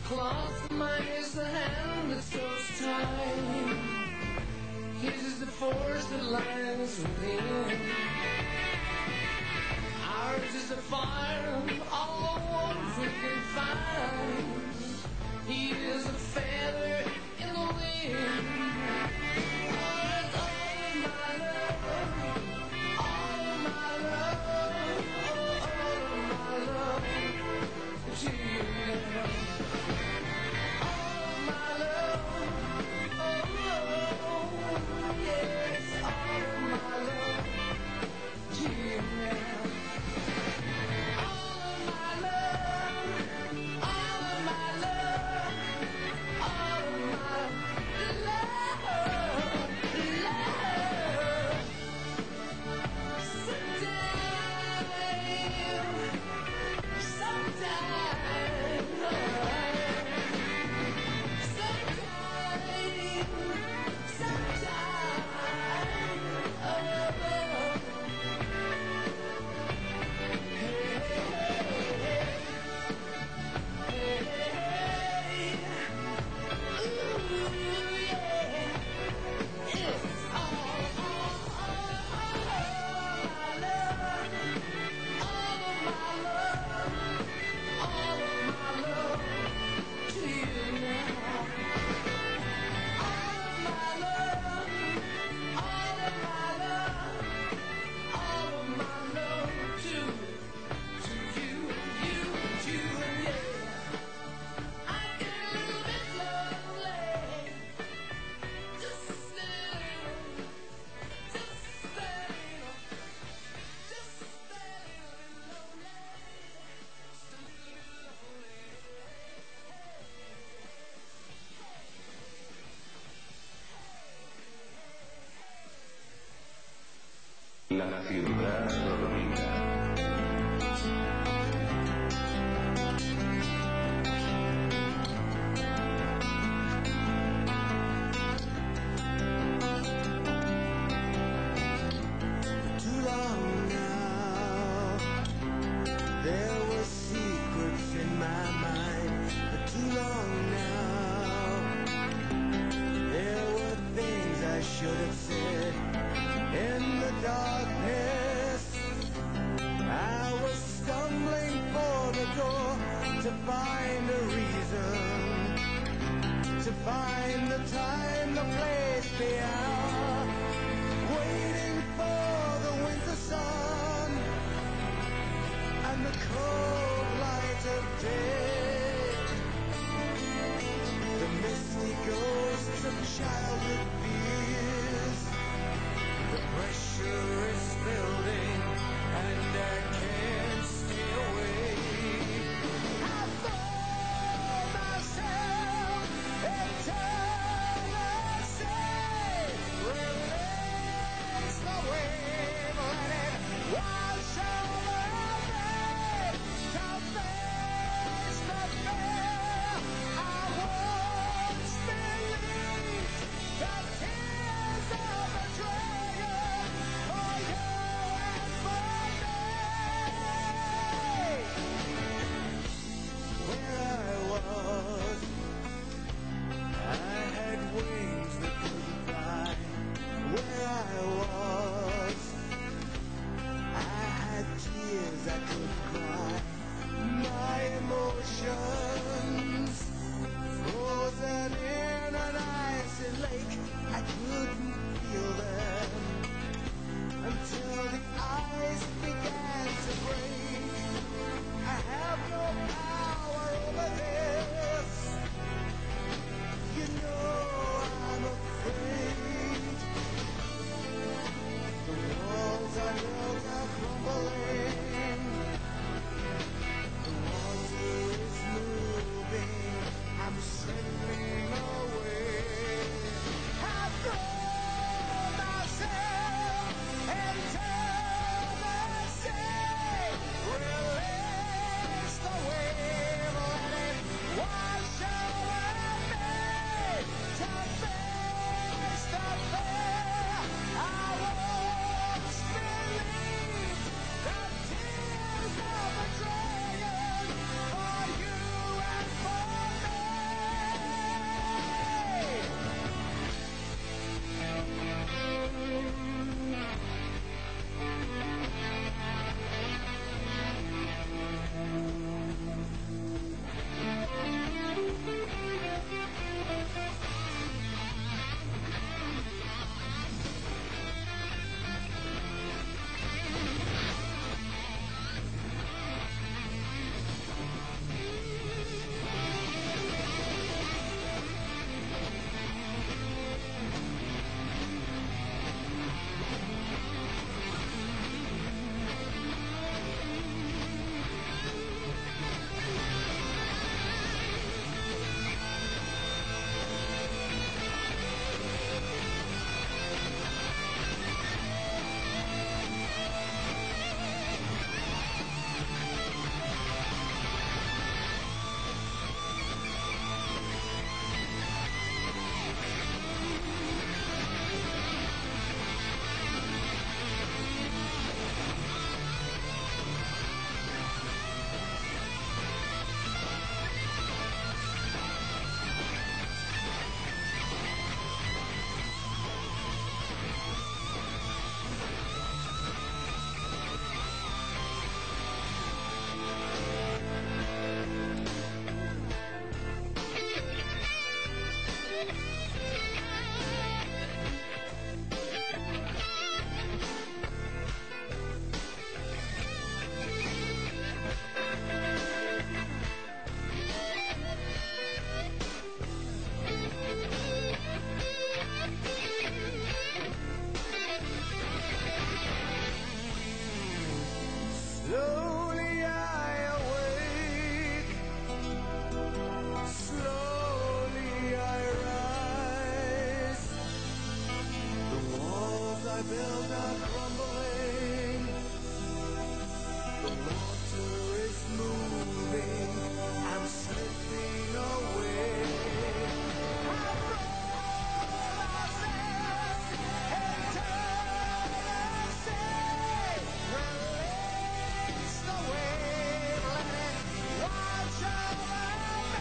cloth, mine is the hand that sews time. His is the force that lies within. Ours is the fire, all ones we can find. He is a feather in the wind. Oh, it's all my love, all my love, all my love to you. All my love, oh, yes, all my love to you now. All my love, all hills are crumbling, the water is moving, I'm slipping away. I throw myself into the sea, release the wave, let it wash over me.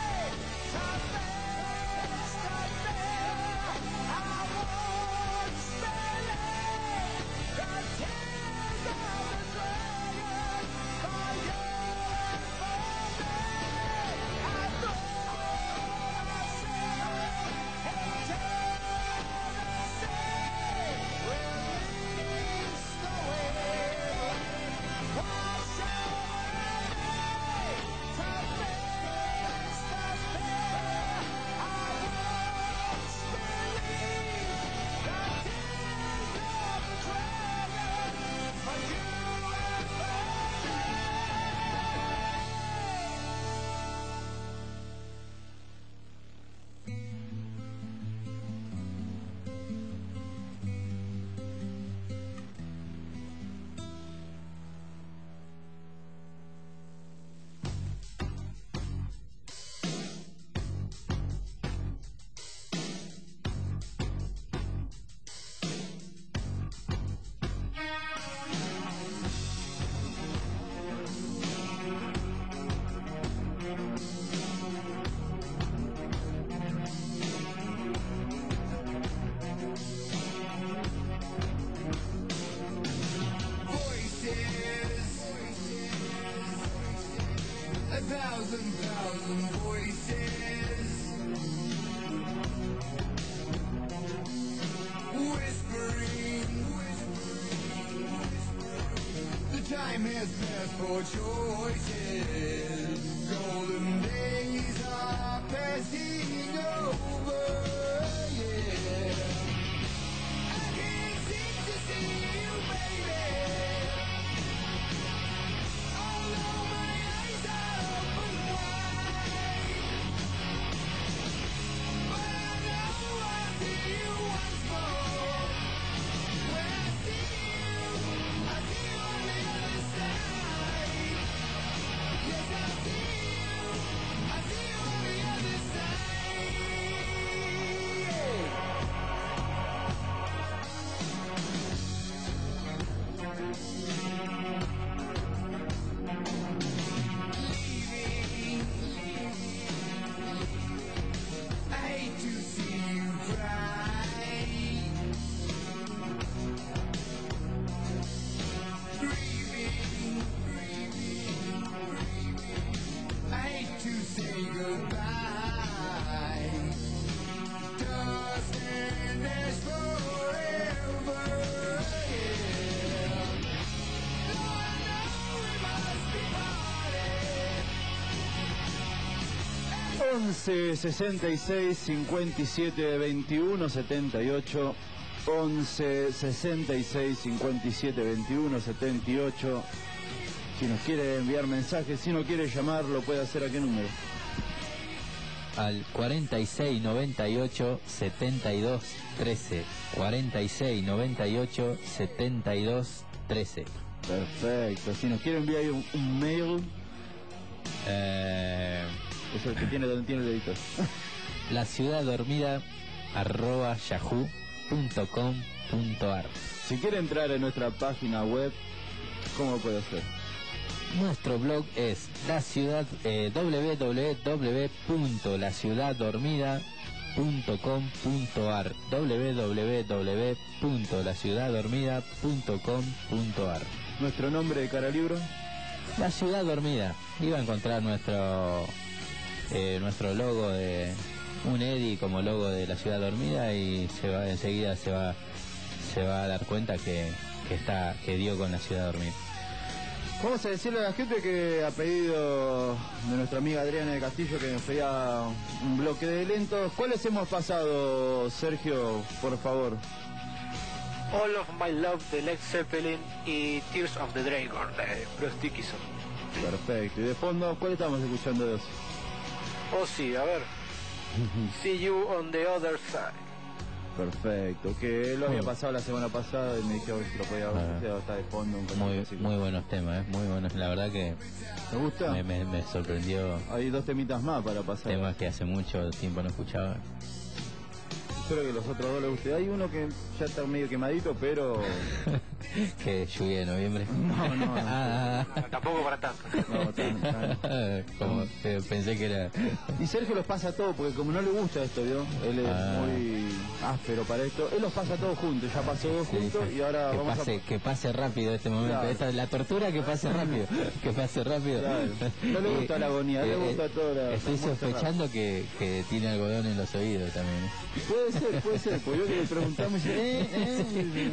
Thousand voices whispering, the time has passed for choices, golden days are passing over, yeah. I can't seem to see you, baby. once 66 57 21 78 11 66 57 21 78. Si nos quiere enviar mensajes, si no quiere llamar, lo puede hacer a qué número. Al 46 98 72 13. 46 98 72 13. Perfecto. Si nos quiere enviar un mail, es el que tiene donde tiene el editor. La ciudad dormida @yahoo.com.ar. Si quiere entrar en nuestra página web, ¿cómo puede hacer? Nuestro blog es la ciudad www.laciudaddormida.com.ar www.laciudaddormida.com.ar. Nuestro nombre de cara libro, La Ciudad Dormida. Iba a encontrar nuestro logo de un Eddy como logo de La Ciudad Dormida y enseguida se va a dar cuenta que dio con La Ciudad Dormida. vamos a decirle a la gente que a pedido de nuestra amiga Adriana de Castillo que nos pedía un bloque de lentos, ¿cuáles hemos pasado, Sergio, por favor? All of My Love de Led Zeppelin y Tears of the Dragon de Bruce Dickinson. Perfecto. Y de fondo, ¿cuál estamos escuchando de eso? Oh sí, a ver. See You on the Other Side. Perfecto, que lo había Muy- pasado la semana pasada y me dijeron que lo podía estar de fondo. Muy buenos temas, muy buenos. La verdad que ¿Te gusta? me sorprendió. Hay 2 temitas más para pasar. Temas que hace mucho tiempo no escuchaba. Espero que los otros 2 les guste. Hay uno que ya está medio quemadito, pero... Que lluvia de noviembre. No, no, no. Tampoco para tanto. No, Como que pensé que era. Y Sergio los pasa todo, porque como no le gusta esto, ¿vio? Él es muy áspero para esto. Él los pasa todos juntos, ya pasó 2 Sí, juntos sí. y ahora que vamos pase, que pase rápido este momento. Claro. Esta es la tortura, que pase rápido. Que pase rápido. Claro. No le gusta la agonía, le gusta toda la... Estoy la muerte sospechando que tiene algodón en los oídos también. Puede ser, porque yo que le preguntamos y dice,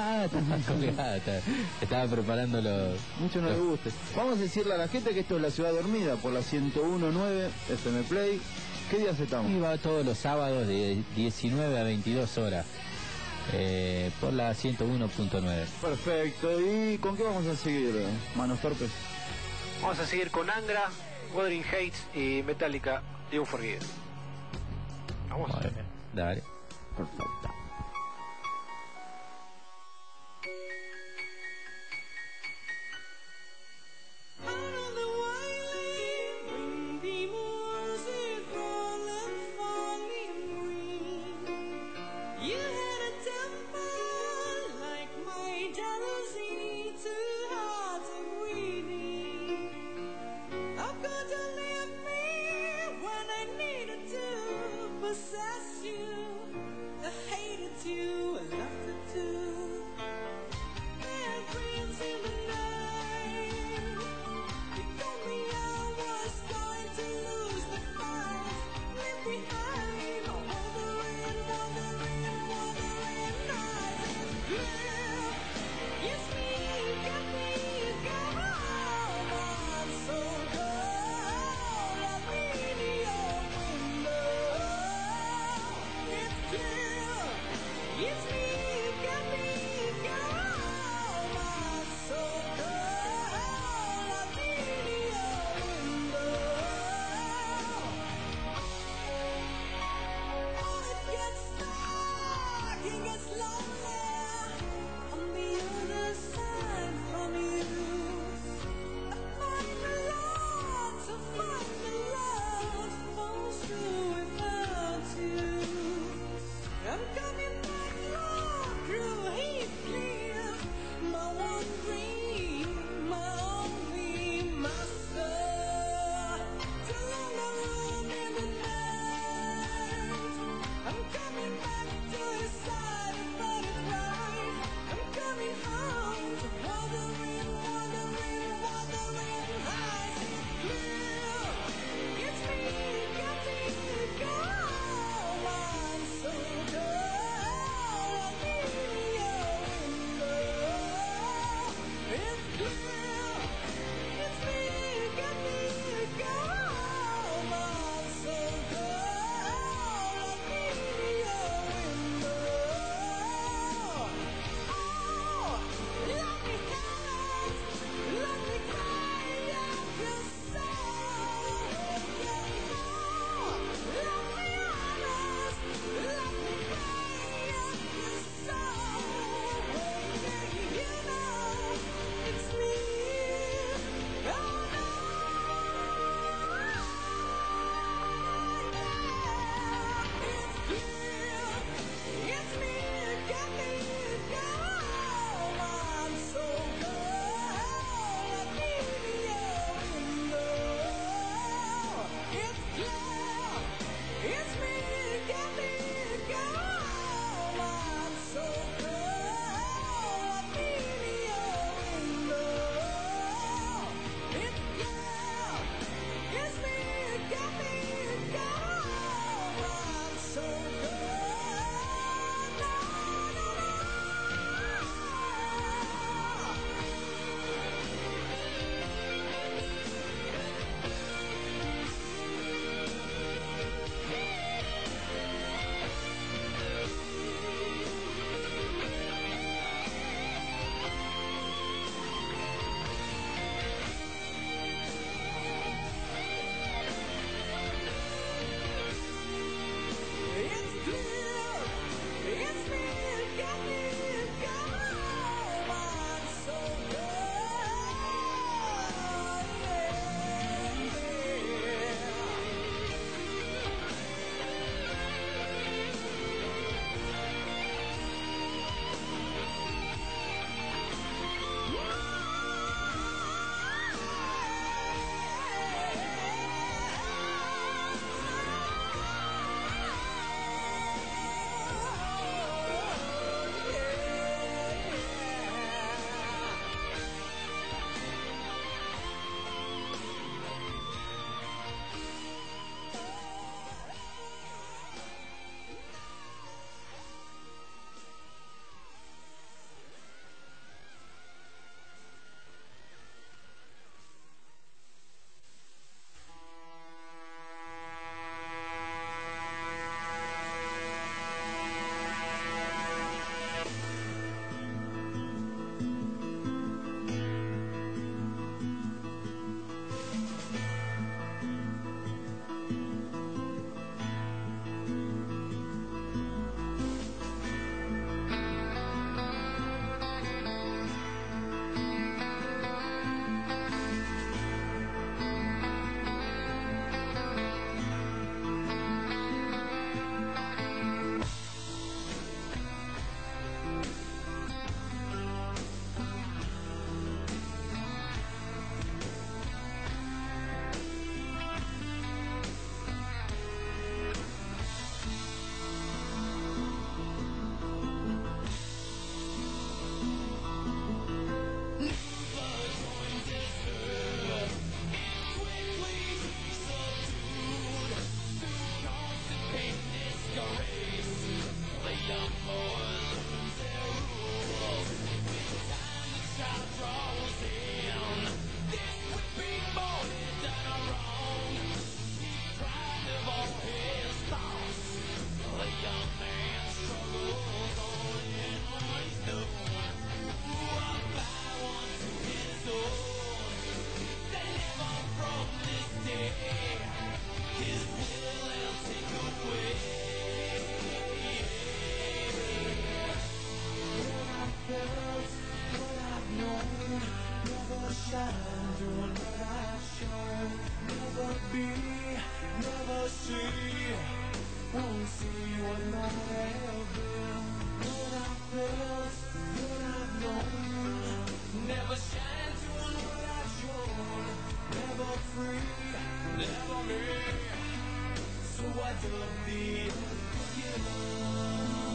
Estaba preparando los... mucho no le gusta. Vamos a decirle a la gente que esto es La Ciudad Dormida por la 101.9 FM Play. ¿Qué días estamos? Y va todos los sábados de 19 a 22 horas. Por la 101.9. Perfecto. ¿Y con qué vamos a seguir, Manos Torpes? Vamos a seguir con Angra, Wuthering Heights y Metallica, The Unforgiven. Vamos. Muy bien, dale. Perfecto. see, won't see what might have been. What I felt, what I've known, never shine doing what I've shown. Never free, never me. So I dug the unforgiven.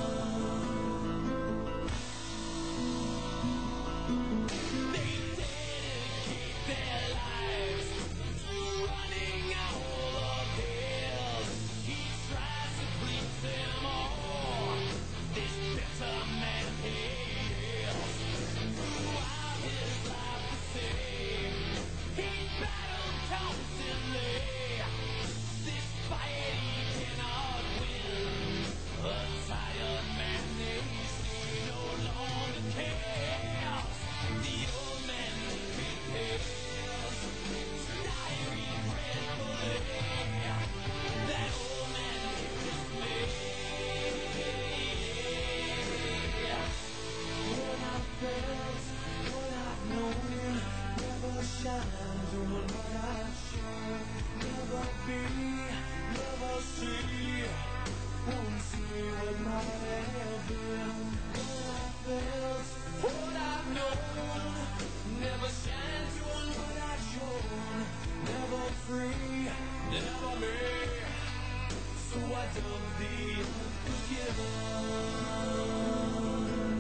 They dedicate their lives to running all of his. He tries to please them all. This bitter man he is. Throughout his life the same, he battled constantly. This fight he cannot win. A tired man they see no longer cares. The old man prepares to die regretfully. That old man kissed me. What I felt, what I've known, never shine doing what I've shown. Never be, never see, won't see what might have been. What I felt, what I've known, never shine doing what I've shown. Never free, never me. So I dug the unforgiven.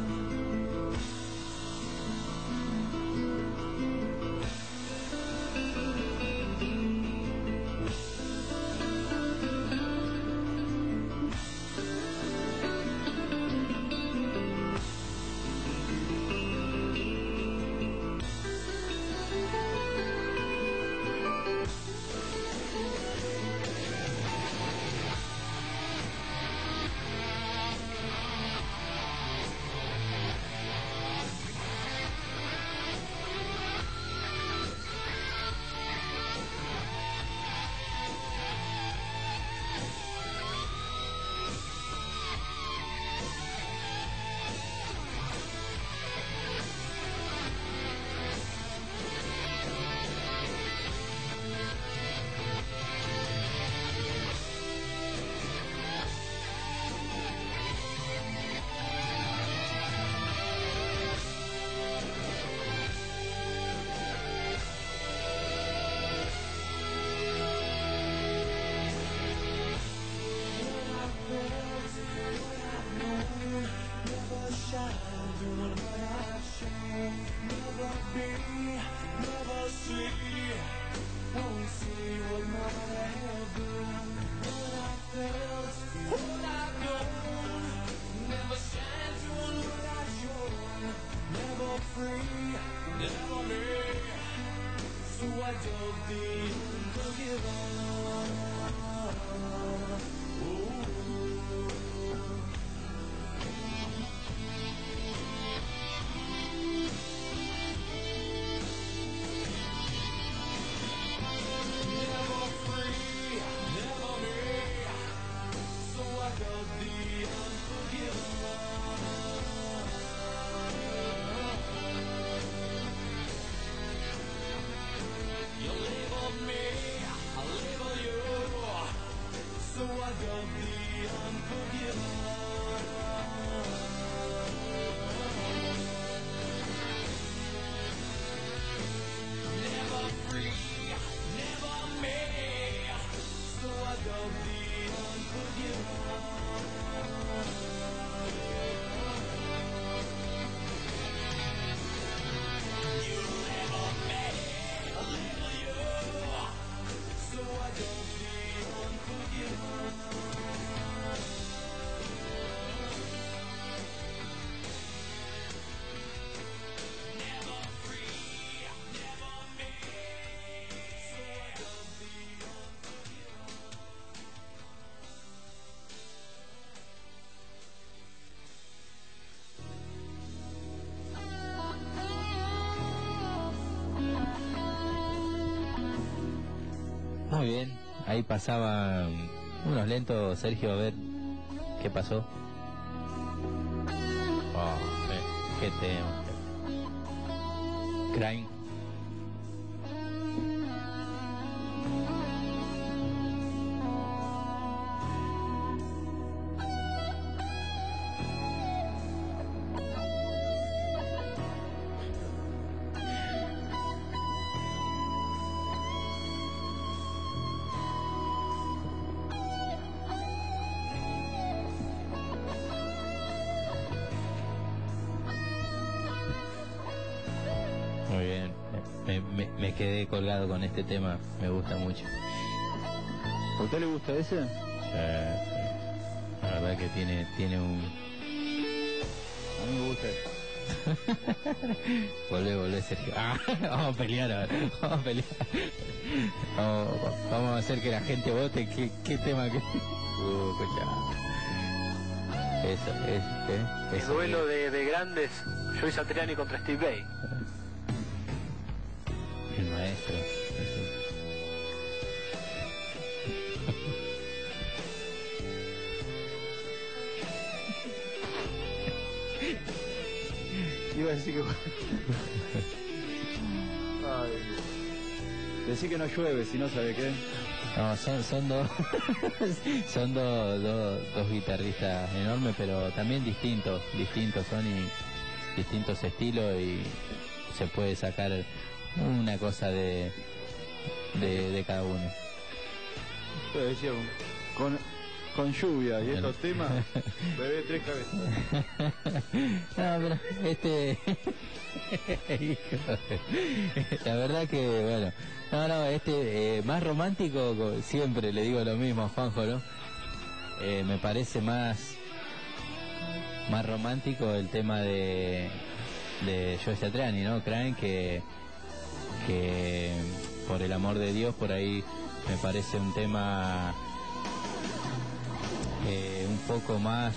Muy bien, ahí pasaban unos lentos, Sergio, a ver qué pasó. Oh, qué tema. Crime. me quedé colgado con este tema, me gusta mucho. ¿A usted le gusta ese? La verdad que tiene un... A mí me gusta ese. Volvé, Sergio. Vamos a pelear ahora. Vamos a pelear. Vamos a hacer que la gente vote. ¿Qué tema que? Escucha. Eso, El duelo de grandes, Joey Satriani contra Steve Vai. El maestro. Iba a decir que... Ay. Decí que no llueve, si no sabe qué. No, son dos son dos guitarristas enormes, pero también distintos son y distintos estilos, y se puede sacar una cosa de cada uno. Pero decía, con lluvia y estos temas, bebé tres cabezas. No, pero la verdad que, bueno, más romántico, siempre le digo lo mismo a Juanjo, ¿no? Me parece más romántico el tema de Joe Satriani, ¿no? Crane, que por el amor de Dios, por ahí me parece un tema un poco más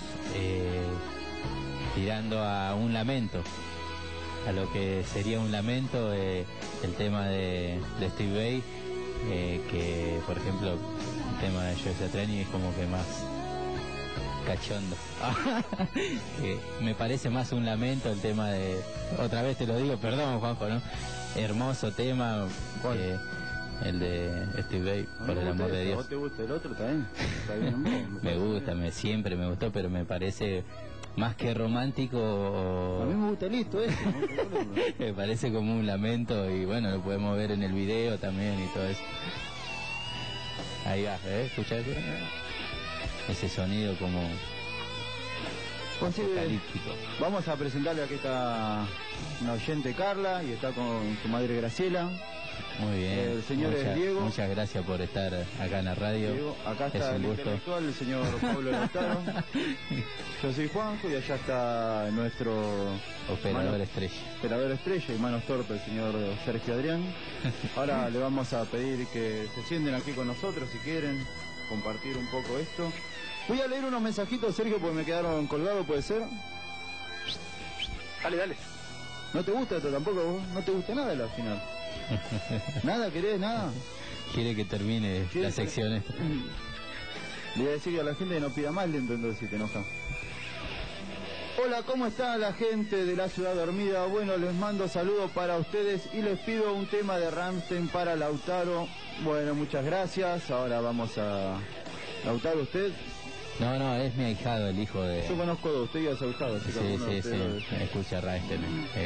tirando a un lamento, a lo que sería un lamento, el tema de Steve Vai, que por ejemplo el tema de Joe Satriani es como que más cachondo. Me parece más un lamento el tema de, otra vez te lo digo, perdón Juanjo, ¿no? Hermoso tema, el de Steve Vai, por el amor de Dios. ¿A vos te gusta el otro también? ¿Está bien? Me gusta, siempre me gustó, pero me parece más que romántico. A mí me gusta listo ese. Me parece como un lamento, y bueno, lo podemos ver en el video también y todo eso. Ahí va, ¿escuchás? Ese sonido como apocalíptico. Vamos a presentarle, aquí está una oyente, Carla, y está con su madre Graciela. Muy bien. El señor es Diego. Muchas gracias por estar acá en la radio. Diego, acá está es un el gusto. intelectual, el señor Pablo Lautaro. Yo soy Juanjo y allá está nuestro operador estrella. Operador estrella y manos torpes, el señor Sergio Adrián. Ahora le vamos a pedir que se sienten aquí con nosotros si quieren compartir un poco esto. Voy a leer unos mensajitos, Sergio, porque me quedaron colgados, ¿puede ser? Dale. ¿No te gusta esto tampoco vos? ¿No te gusta nada de la final? ¿Nada querés? ¿Nada? Quiere que termine la sección esta. Le voy a decir a la gente que no pida más lento, entonces si te enoja. Hola, ¿cómo está la gente de la ciudad dormida? Bueno, les mando saludos para ustedes y les pido un tema de Rammstein para Lautaro. Bueno, muchas gracias. Ahora vamos a... Lautaro, ¿usted? No, es mi ahijado, el hijo de... Yo conozco de usted y a Lautaro, así que... Sí, escucha Rammstein,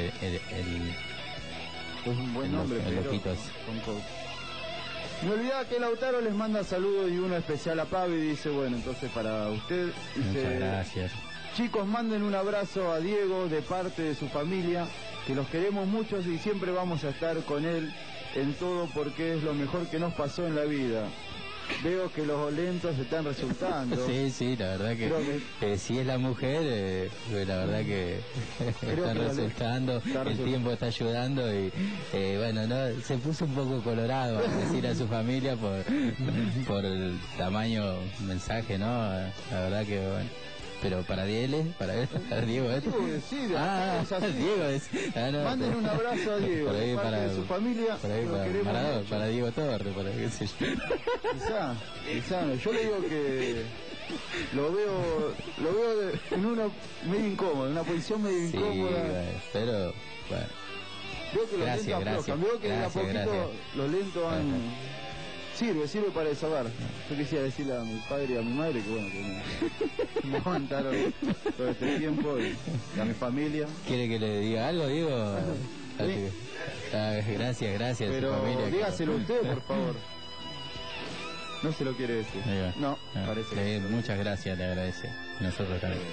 es un buen nombre, el pero... loquito Me olvidaba que Lautaro les manda saludos y uno especial a Pavi, dice, bueno, entonces para usted... Dice, muchas gracias. Chicos, manden un abrazo a Diego de parte de su familia, que los queremos mucho y siempre vamos a estar con él en todo porque es lo mejor que nos pasó en la vida. Veo que los lentos están resultando. Sí, la verdad que si es la mujer, la verdad que están resultando, el tiempo está ayudando y bueno, no, se puso un poco colorado a decir a su familia por el tamaño mensaje, ¿no? La verdad que bueno. Pero para Diego, para Diego esto. Diego es. Manden un abrazo a Diego, por ahí, parte de su familia. Por ahí para Diego Torre, para qué sé yo. Quizá, yo le digo que lo veo en una medio incómoda, en una posición medio incómoda. Pero bueno. Veo que los lentos aflojan, veo que de a poquito los lentos han... Sirve para desahogar. Yo quisiera decirle a mi padre y a mi madre que bueno, que me aguantaron todo este tiempo y a mi familia. ¿Quiere que le diga algo, Diego? ¿Sí? Gracias pero a su familia. Dígaselo usted, por favor. No se lo quiere decir. No, parece que muchas gracias, le agradece. Nosotros también.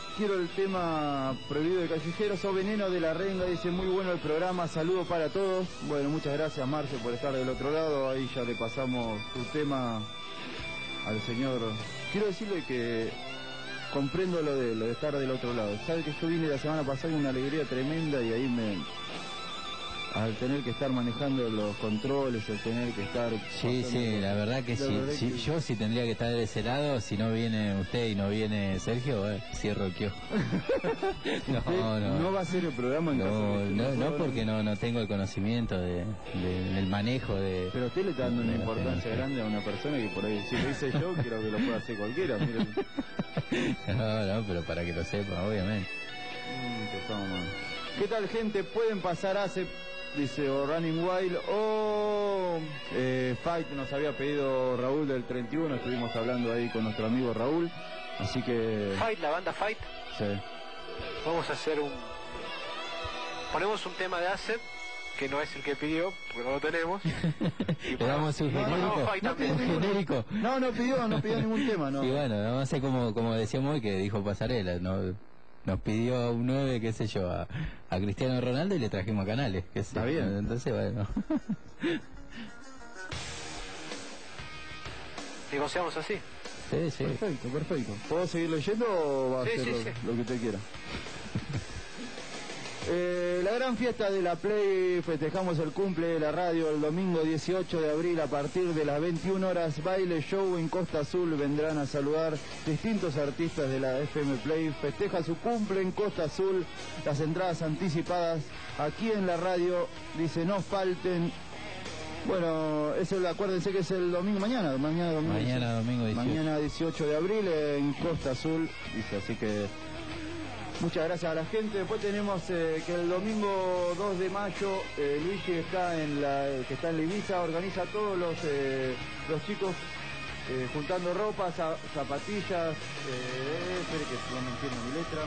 quiero el tema prohibido de Callejeros. O Veneno de la Renga, dice, muy bueno el programa, saludo para todos. Bueno, muchas gracias, Marce, por estar del otro lado. Ahí ya le pasamos tu tema al señor. Quiero decirle que comprendo lo de estar del otro lado. Sabe que yo vine la semana pasada con una alegría tremenda y ahí al tener que estar manejando los controles, al tener que estar... Sí, la verdad que yo sí tendría que estar de ese lado. Si no viene usted y no viene Sergio, cierro el kiosco. No va a ser el programa en caso de que no, porque no tengo el conocimiento del manejo de... Pero usted le está dando una importancia grande a una persona que por ahí, si lo hice yo, creo que lo puede hacer cualquiera. Mire. No, pero para que lo sepa, obviamente. ¿Qué tal, gente? Pueden pasar dice, o Running Wild, o Fight, nos había pedido Raúl del 31, estuvimos hablando ahí con nuestro amigo Raúl, así que... Fight, la banda Fight. Sí. Vamos a hacer ponemos un tema de Acep, que no es el que pidió, porque no lo tenemos. Le damos un genérico. No pidió ningún tema, no. Y bueno, vamos a hacer como decíamos hoy, que dijo Pasarela, ¿no? Nos pidió un 9, qué sé yo, a Cristiano Ronaldo y le trajimos a Canales. Está bien. Entonces, bueno. Negociamos así. Sí. Perfecto. ¿Puedo seguir leyendo o va a ser lo que usted quiera? La gran fiesta de la Play, festejamos el cumple de la radio el domingo 18 de abril a partir de las 21 horas, baile show en Costa Azul, vendrán a saludar distintos artistas de la FM Play, festeja su cumple en Costa Azul, las entradas anticipadas aquí en la radio, dice no falten. Bueno, acuérdense que es el domingo, mañana domingo 18. Mañana 18 de abril en Costa Azul, dice, así que... Muchas gracias a la gente. Después tenemos que el domingo 2 de mayo Luigi que está en la Ibiza, organiza a todos los chicos juntando ropa, zapatillas, espere que no me entiendo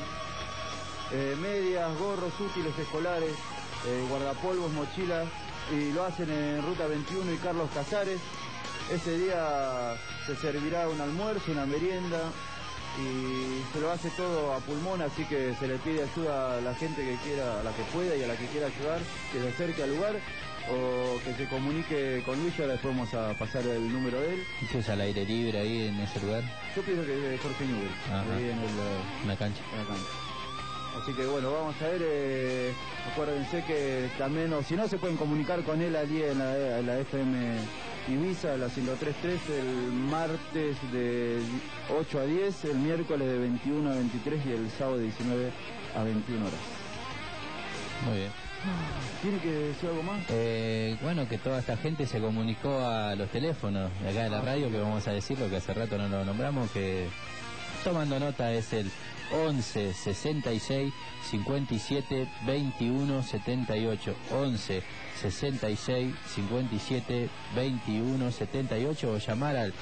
mi letra, medias, gorros útiles escolares, guardapolvos, mochilas, y lo hacen en Ruta 21 y Carlos Casares. Ese día se servirá un almuerzo, una merienda, y se lo hace todo a pulmón, así que se le pide ayuda a la gente que quiera, a la que pueda y a la que quiera ayudar, que se acerque al lugar o que se comunique con Luis. Ahora después vamos a pasar el número de él. ¿Eso es al aire libre ahí en ese lugar? Yo pienso que es Jorge Newell, ahí en la cancha. Así que bueno, vamos a ver, acuérdense que también, o si no, se pueden comunicar con él allí en la FM Ibiza, la 103.3, el martes de 8 a 10, el miércoles de 21 a 23 y el sábado de 19 a 21 horas. Muy bien. ¿Tiene que decir algo más? Bueno, que toda esta gente se comunicó a los teléfonos de acá de la radio, que vamos a decirlo, que hace rato no lo nombramos, que tomando nota es el 11 66 57 21 78, 11 66 57 21 78, o llamar al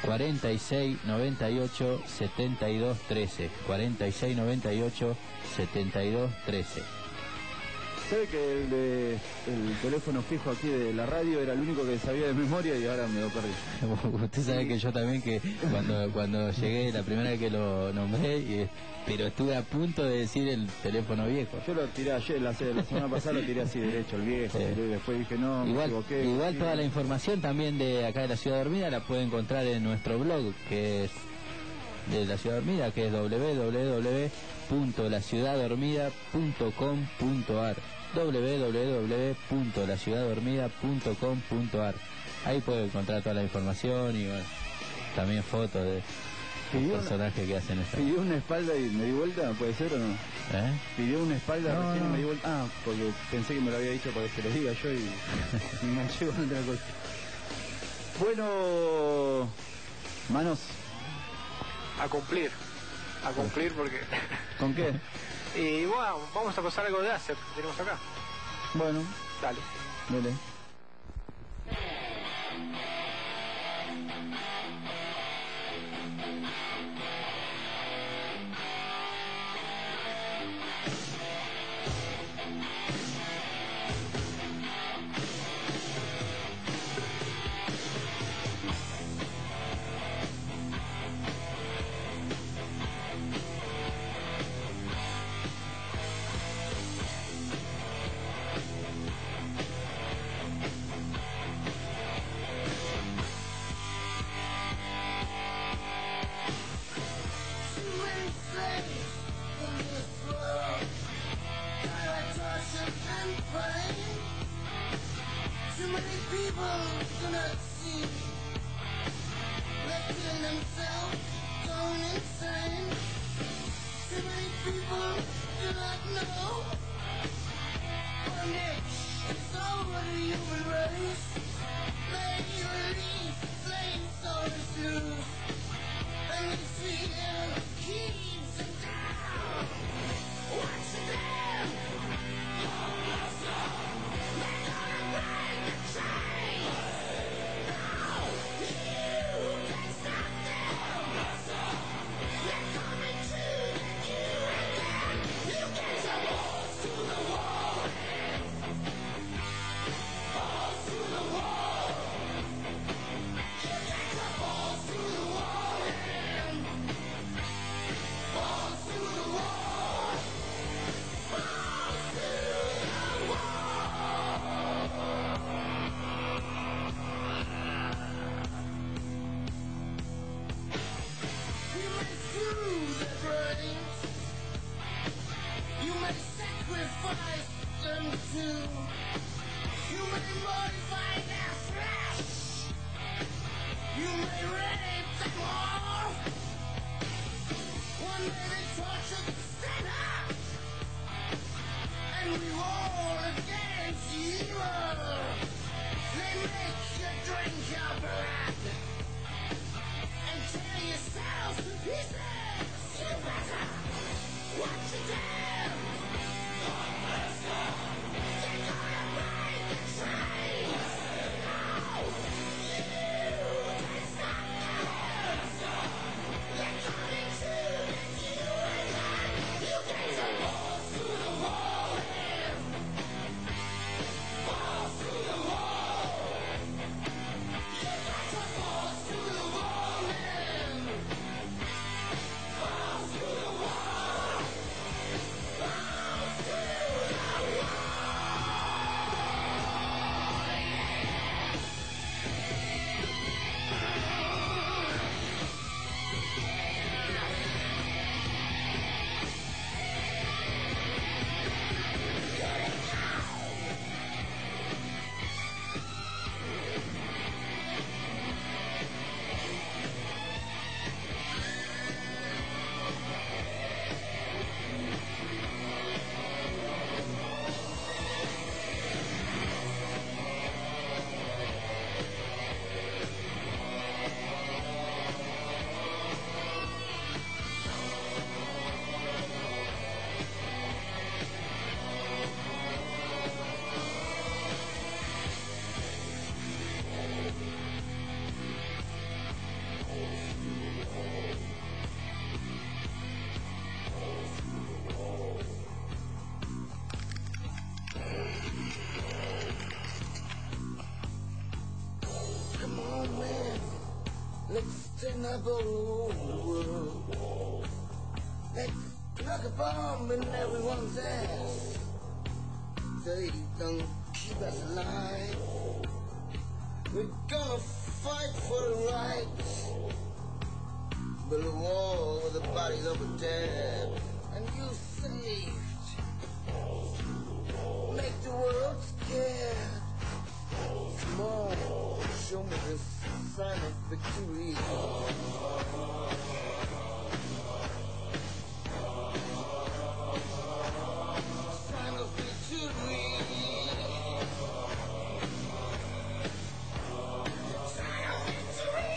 46 98 72 13, 46 98 72 13. ¿Sabe que el teléfono fijo aquí de la radio era el único que sabía de memoria y ahora me lo perdí? Usted sabe que yo también, que cuando llegué la primera vez que lo nombré, pero estuve a punto de decir el teléfono viejo. Yo lo tiré ayer, la semana pasada lo tiré así derecho, el viejo, y después dije no, me equivoqué. Igual toda la información también de acá de la Ciudad Dormida la puede encontrar en nuestro blog, que es de la Ciudad Dormida, que es www.laciudaddormida.com.ar, www.laciudaddormida.com.ar. Ahí puede encontrar toda la información y bueno, también fotos de los personajes que hacen esto. ¿Pidió una espalda y me di vuelta? ¿Puede ser o no? ¿Pidió una espalda recién y me di vuelta? Ah, porque pensé que me lo había dicho para que se les diga yo y me enganché con otra cosa. Bueno, manos. A cumplir porque... ¿Con qué? Y bueno, vamos a pasar algo de Acep que tenemos acá. Bueno. Dale. Too many people do not see. They're killing themselves, going insane. Too many people do not know. Bondage is over the human race. They release flames on the fuse. And we fear keeps them down. Watch them! They're gonna break the chain! Now you can stop them! They're coming to get you again! You get your balls to the wall! Balls to the wall! You get your balls to the wall! Balls to the wall! Balls to the You may screw their brains. You may sacrifice them too. You may modify their flesh. You may rape them all. One day they torture the sinner. And we war against evil. They make you drink your blood and tear yourself to pieces. You better watch it down. They're gonna break the chains. Now you can stop them. They're coming to get you again. You get your balls to the wall. Balls to the wall. You got your balls to the wall, man. Balls to the wall. Balls to the wall. Come on, man. Let's stand up all over the world. Let's knock a bomb in everyone's ass. They don't keep us alive. We're gonna fight for the rights. Build a wall with the bodies of the dead. And you saved. Make the world scared. Come on, show me this sign of victory. Sign of victory. Sign of victory.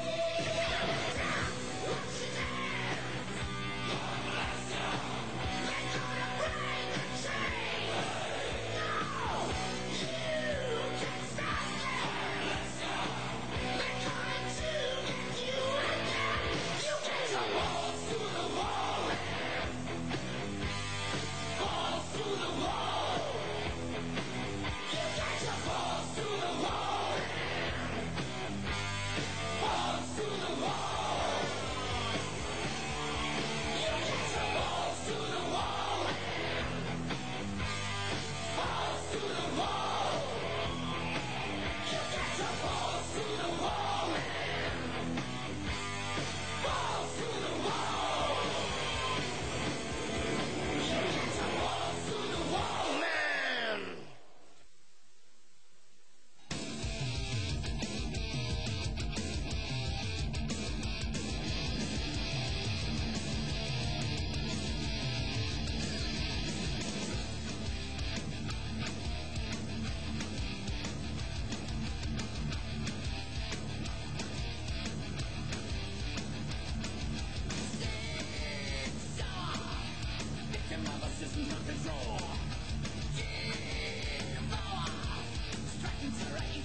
Watch it there. They're gonna break the chain. Now you can stop them. They're coming to get you again. You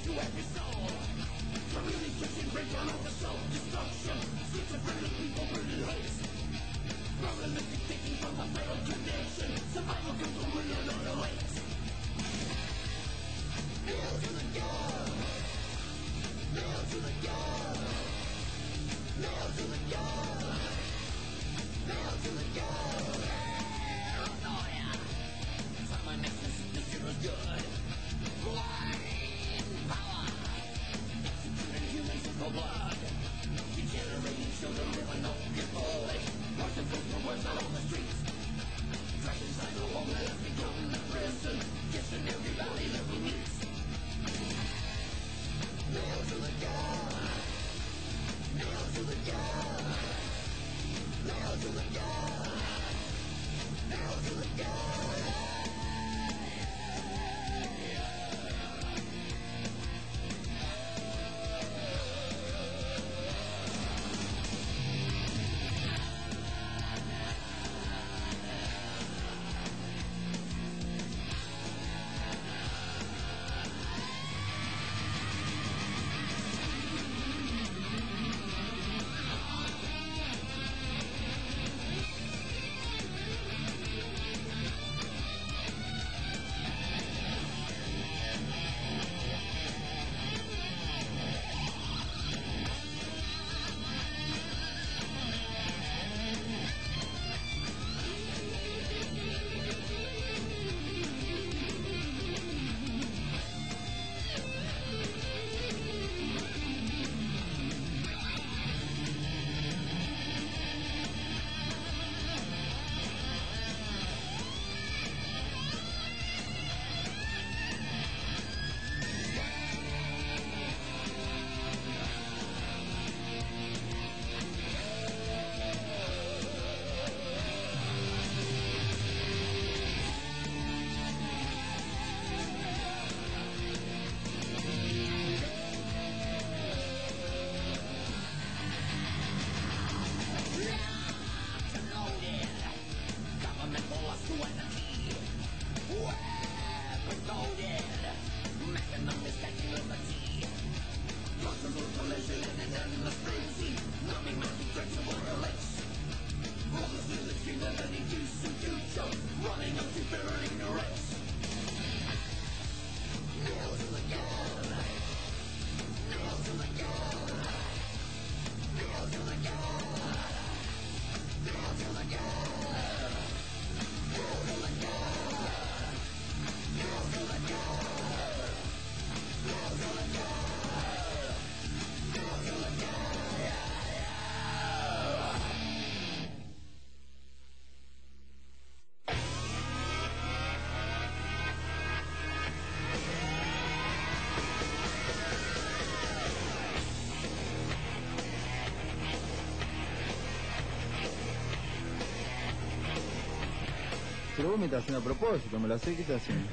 Pero vos me estás haciendo a propósito, me la sé, ¿qué estás haciendo?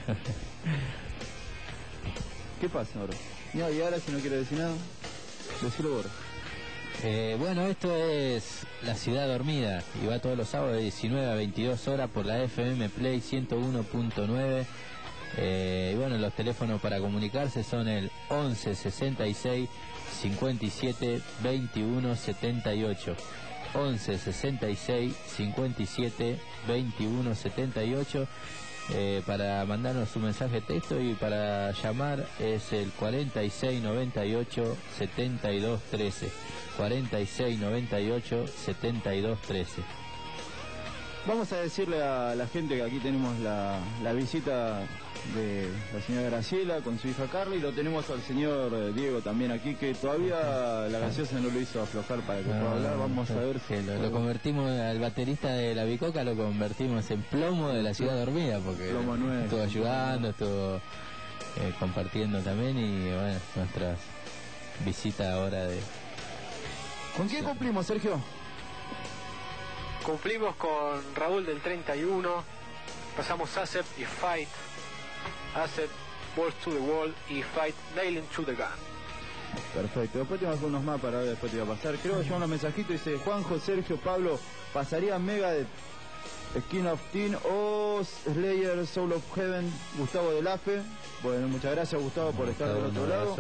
¿Qué pasa ahora? No, y ahora si no quiere decir nada, decilo vos. Bueno, esto es La Ciudad Dormida y va todos los sábados de 19 a 22 horas por la FM Play 101.9. Y bueno, los teléfonos para comunicarse son el 11 66 57 21 78. 11 66 57 21 78. Para mandarnos un mensaje de texto, y para llamar es el 46 98 72 13. 46 98 72 13. Vamos a decirle a la gente que aquí tenemos la visita de la señora Graciela con su hija Carla, y lo tenemos al señor Diego también aquí, que todavía la gaseosa no lo hizo aflojar para que pueda hablar. Vamos a ver si lo convertimos al baterista de la Bicoca, lo convertimos en plomo de La Ciudad Dormida, porque estuvo ayudando, estuvo compartiendo también, y bueno, nuestra visita ahora de... ¿Con quién cumplimos, Sergio? Cumplimos con Raúl del 31, pasamos Accept y Fight, Accept, Balls to the Wall y Fight, Nailing to the Gun. Perfecto, después tenemos unos más para ver, después te iba a pasar. Creo que llevan unos mensajitos, dice Juanjo, Sergio, Pablo, pasaría Megadeth Skin of Teen o Slayer Soul of Heaven, Gustavo del AFE. Bueno, muchas gracias Gustavo por estar del otro lado.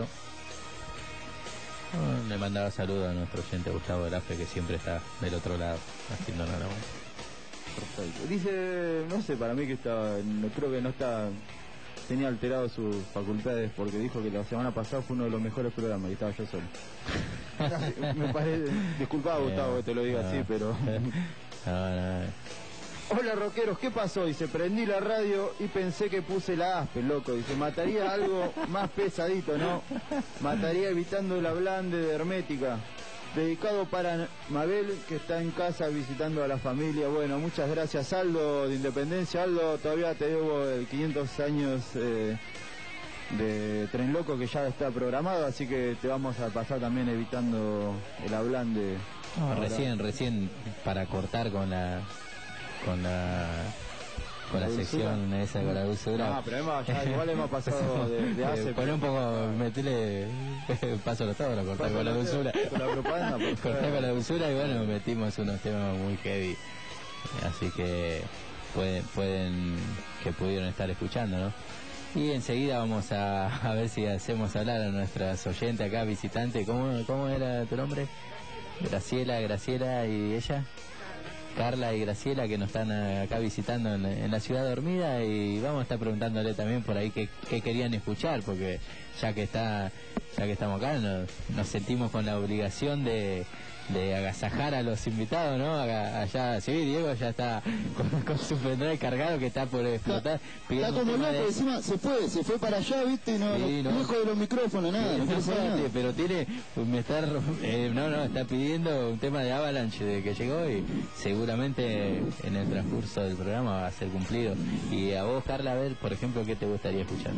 Le mandaba saludos a nuestro oyente Gustavo del AFE, que siempre está del otro lado haciendo nada más. Perfecto. Dice, no sé, para mí que estaba, creo que no está, tenía alterado sus facultades porque dijo que la semana pasada fue uno de los mejores programas y estaba yo solo. Me parece, disculpa Gustavo que te lo diga así, pero... No. Hola rockeros, ¿qué pasó? Dice, prendí la radio y pensé que puse la Aspe, loco. Dice, mataría algo más pesadito, ¿no? Mataría evitando la blande de Hermética. Dedicado para Mabel, que está en casa visitando a la familia. Bueno, muchas gracias Aldo de Independencia. Aldo, todavía te debo 500 años de Tren Loco que ya está programado, así que te vamos a pasar también evitando el blande. No, recién para cortar con la sección esa, con la dulzura. No, pero ya igual hemos pasado de hace. Poné un poco, metele paso los todos, cortar con la dulzura. Con la propaganda, cortar con la dulzura y bueno, metimos unos temas muy heavy. Así que pueden que pudieron estar escuchando, ¿no? Y enseguida vamos a ver si hacemos hablar a nuestras oyentes acá, visitantes. ¿Cómo era tu nombre? Graciela y ella. Carla y Graciela, que nos están acá visitando en la ciudad dormida, y vamos a estar preguntándole también por ahí qué querían escuchar, porque ya que estamos acá nos sentimos con la obligación de agasajar a los invitados, ¿no? Allá, sí, Diego ya está con su pendrive cargado que está por explotar. Está como loco, encima se fue para allá, ¿viste? No, lejos de los micrófonos, nada. Pero tiene, está pidiendo un tema de Avalanche de que llegó y seguramente en el transcurso del programa va a ser cumplido. Y a vos, Carla, a ver, por ejemplo, ¿qué te gustaría escuchar?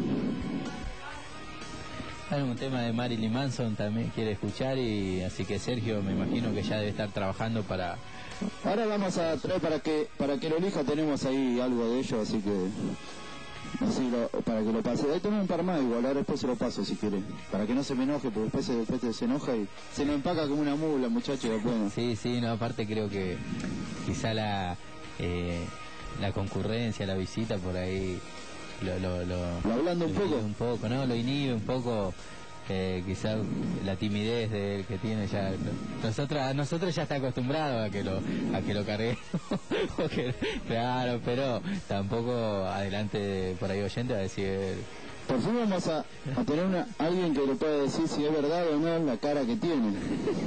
Un tema de Marilyn Manson también quiere escuchar, y así que Sergio me imagino que ya debe estar trabajando para... Ahora vamos a traer para que lo elija, tenemos ahí algo de ello, así que así para que lo pase. Ahí tengo un par más igual, ahora después se lo paso si quiere, para que no se me enoje, porque después se enoja y se lo empaca como una mula, muchacho. Bueno. Sí, no, aparte creo que quizá la concurrencia, la visita por ahí lo hablando un poco, ¿no? Lo inhibe un poco, quizá la timidez de él que tiene ya. Nosotros ya está acostumbrado a que lo carguemos. Claro, pero tampoco adelante por ahí oyente va a decir. Por fin vamos a tener alguien que le pueda decir si es verdad o no la cara que tiene.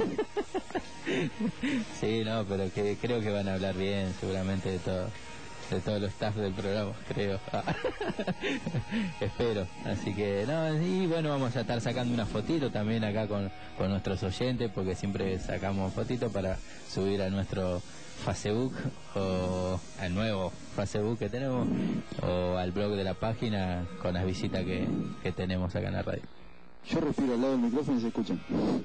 Sí, no, pero que creo que van a hablar bien, seguramente de todos los staff del programa, creo. Espero. Así que y bueno, vamos a estar sacando una fotito también acá con nuestros oyentes, porque siempre sacamos fotitos para subir a nuestro Facebook, o al nuevo Facebook que tenemos, o al blog de la página con las visitas que tenemos acá en la radio. Yo respiro al lado del micrófono y se escuchan.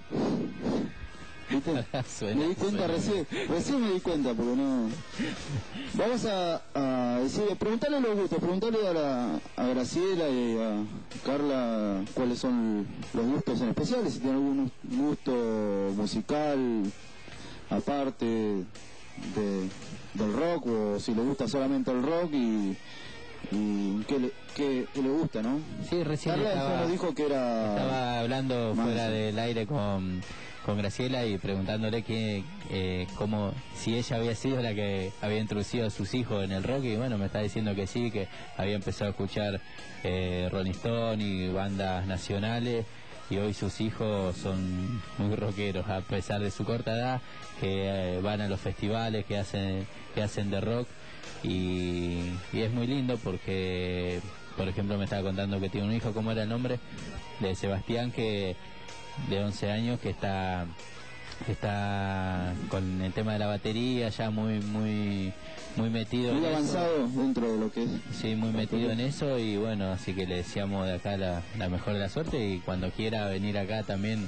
¿Viste? Me di cuenta recién me di cuenta, porque no... Vamos a decir, preguntarle los gustos, preguntarle a Graciela y a Carla cuáles son los gustos en especial, si tienen algún gusto musical aparte del rock, o si le gusta solamente el rock y qué le gusta, ¿no? Sí, recién Carla dijo que estaba hablando fuera del aire con Graciela y preguntándole cómo, si ella había sido la que había introducido a sus hijos en el rock, y bueno, me está diciendo que sí, que había empezado a escuchar Rolling Stone y bandas nacionales, y hoy sus hijos son muy rockeros, a pesar de su corta edad, que van a los festivales que hacen de rock, y es muy lindo porque, por ejemplo, me estaba contando que tiene un hijo, ¿cómo era el nombre? De Sebastián, que de 11 años, que está con el tema de la batería ya muy metido, muy avanzado dentro de lo que es. Sí, muy metido en eso, y bueno, así que le deseamos de acá la mejor de la suerte, y cuando quiera venir acá también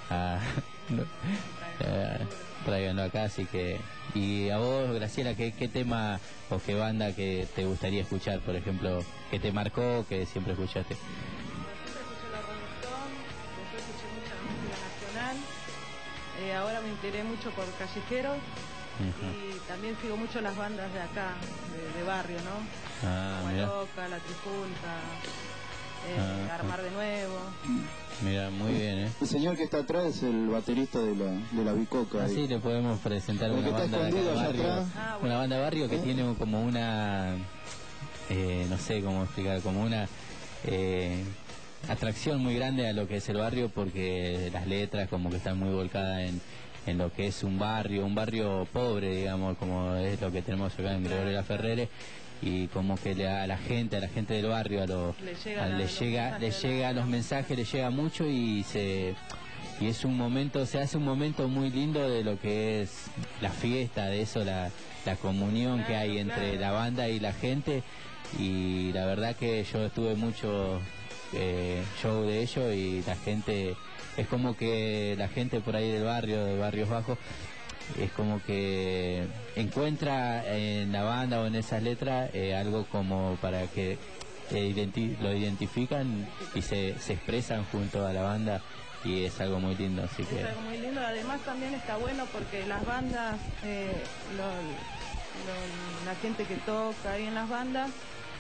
tráiganlo acá. Así que, y a vos, Graciela, ¿qué tema o qué banda que te gustaría escuchar, por ejemplo, que te marcó, que siempre escuchaste? Ahora me enteré mucho por Callejeros, Y también sigo mucho las bandas de acá, de barrio, ¿no? Como mira. Loca, La Trifulca, Armar de Nuevo. Mira, muy bien, ¿eh? El señor que está atrás es el baterista de la Bicoca. Así le podemos presentar El una que está banda de escondido allá barrio. atrás. Una banda de barrio que tiene como una... no sé cómo explicar, como una... atracción muy grande a lo que es el barrio, porque las letras como que están muy volcadas en lo que es un barrio pobre, digamos, como es lo que tenemos acá en Gregorio Laferrere, y como que a la gente del barrio, le llega los mensajes, le llega mucho y es un momento, se hace un momento muy lindo de lo que es la fiesta, de eso, la comunión que hay entre la banda y la gente. Y la verdad que yo estuve mucho show de ellos, y la gente, es como que la gente por ahí del barrio, de barrios bajos, es como que encuentra en la banda o en esas letras algo como para que lo identifican y se expresan junto a la banda, y es algo muy lindo. Así que es algo muy lindo. Además también está bueno porque las bandas, la gente que toca ahí en las bandas,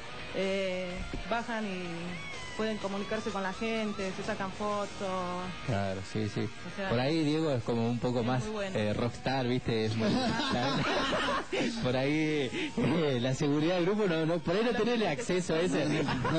bajan y pueden comunicarse con la gente, se sacan fotos. Claro, sí. O sea, por ahí Diego es como un poco más bueno. rockstar, ¿viste? Es muy, por ahí la seguridad del grupo no por ahí no tenerle acceso a ese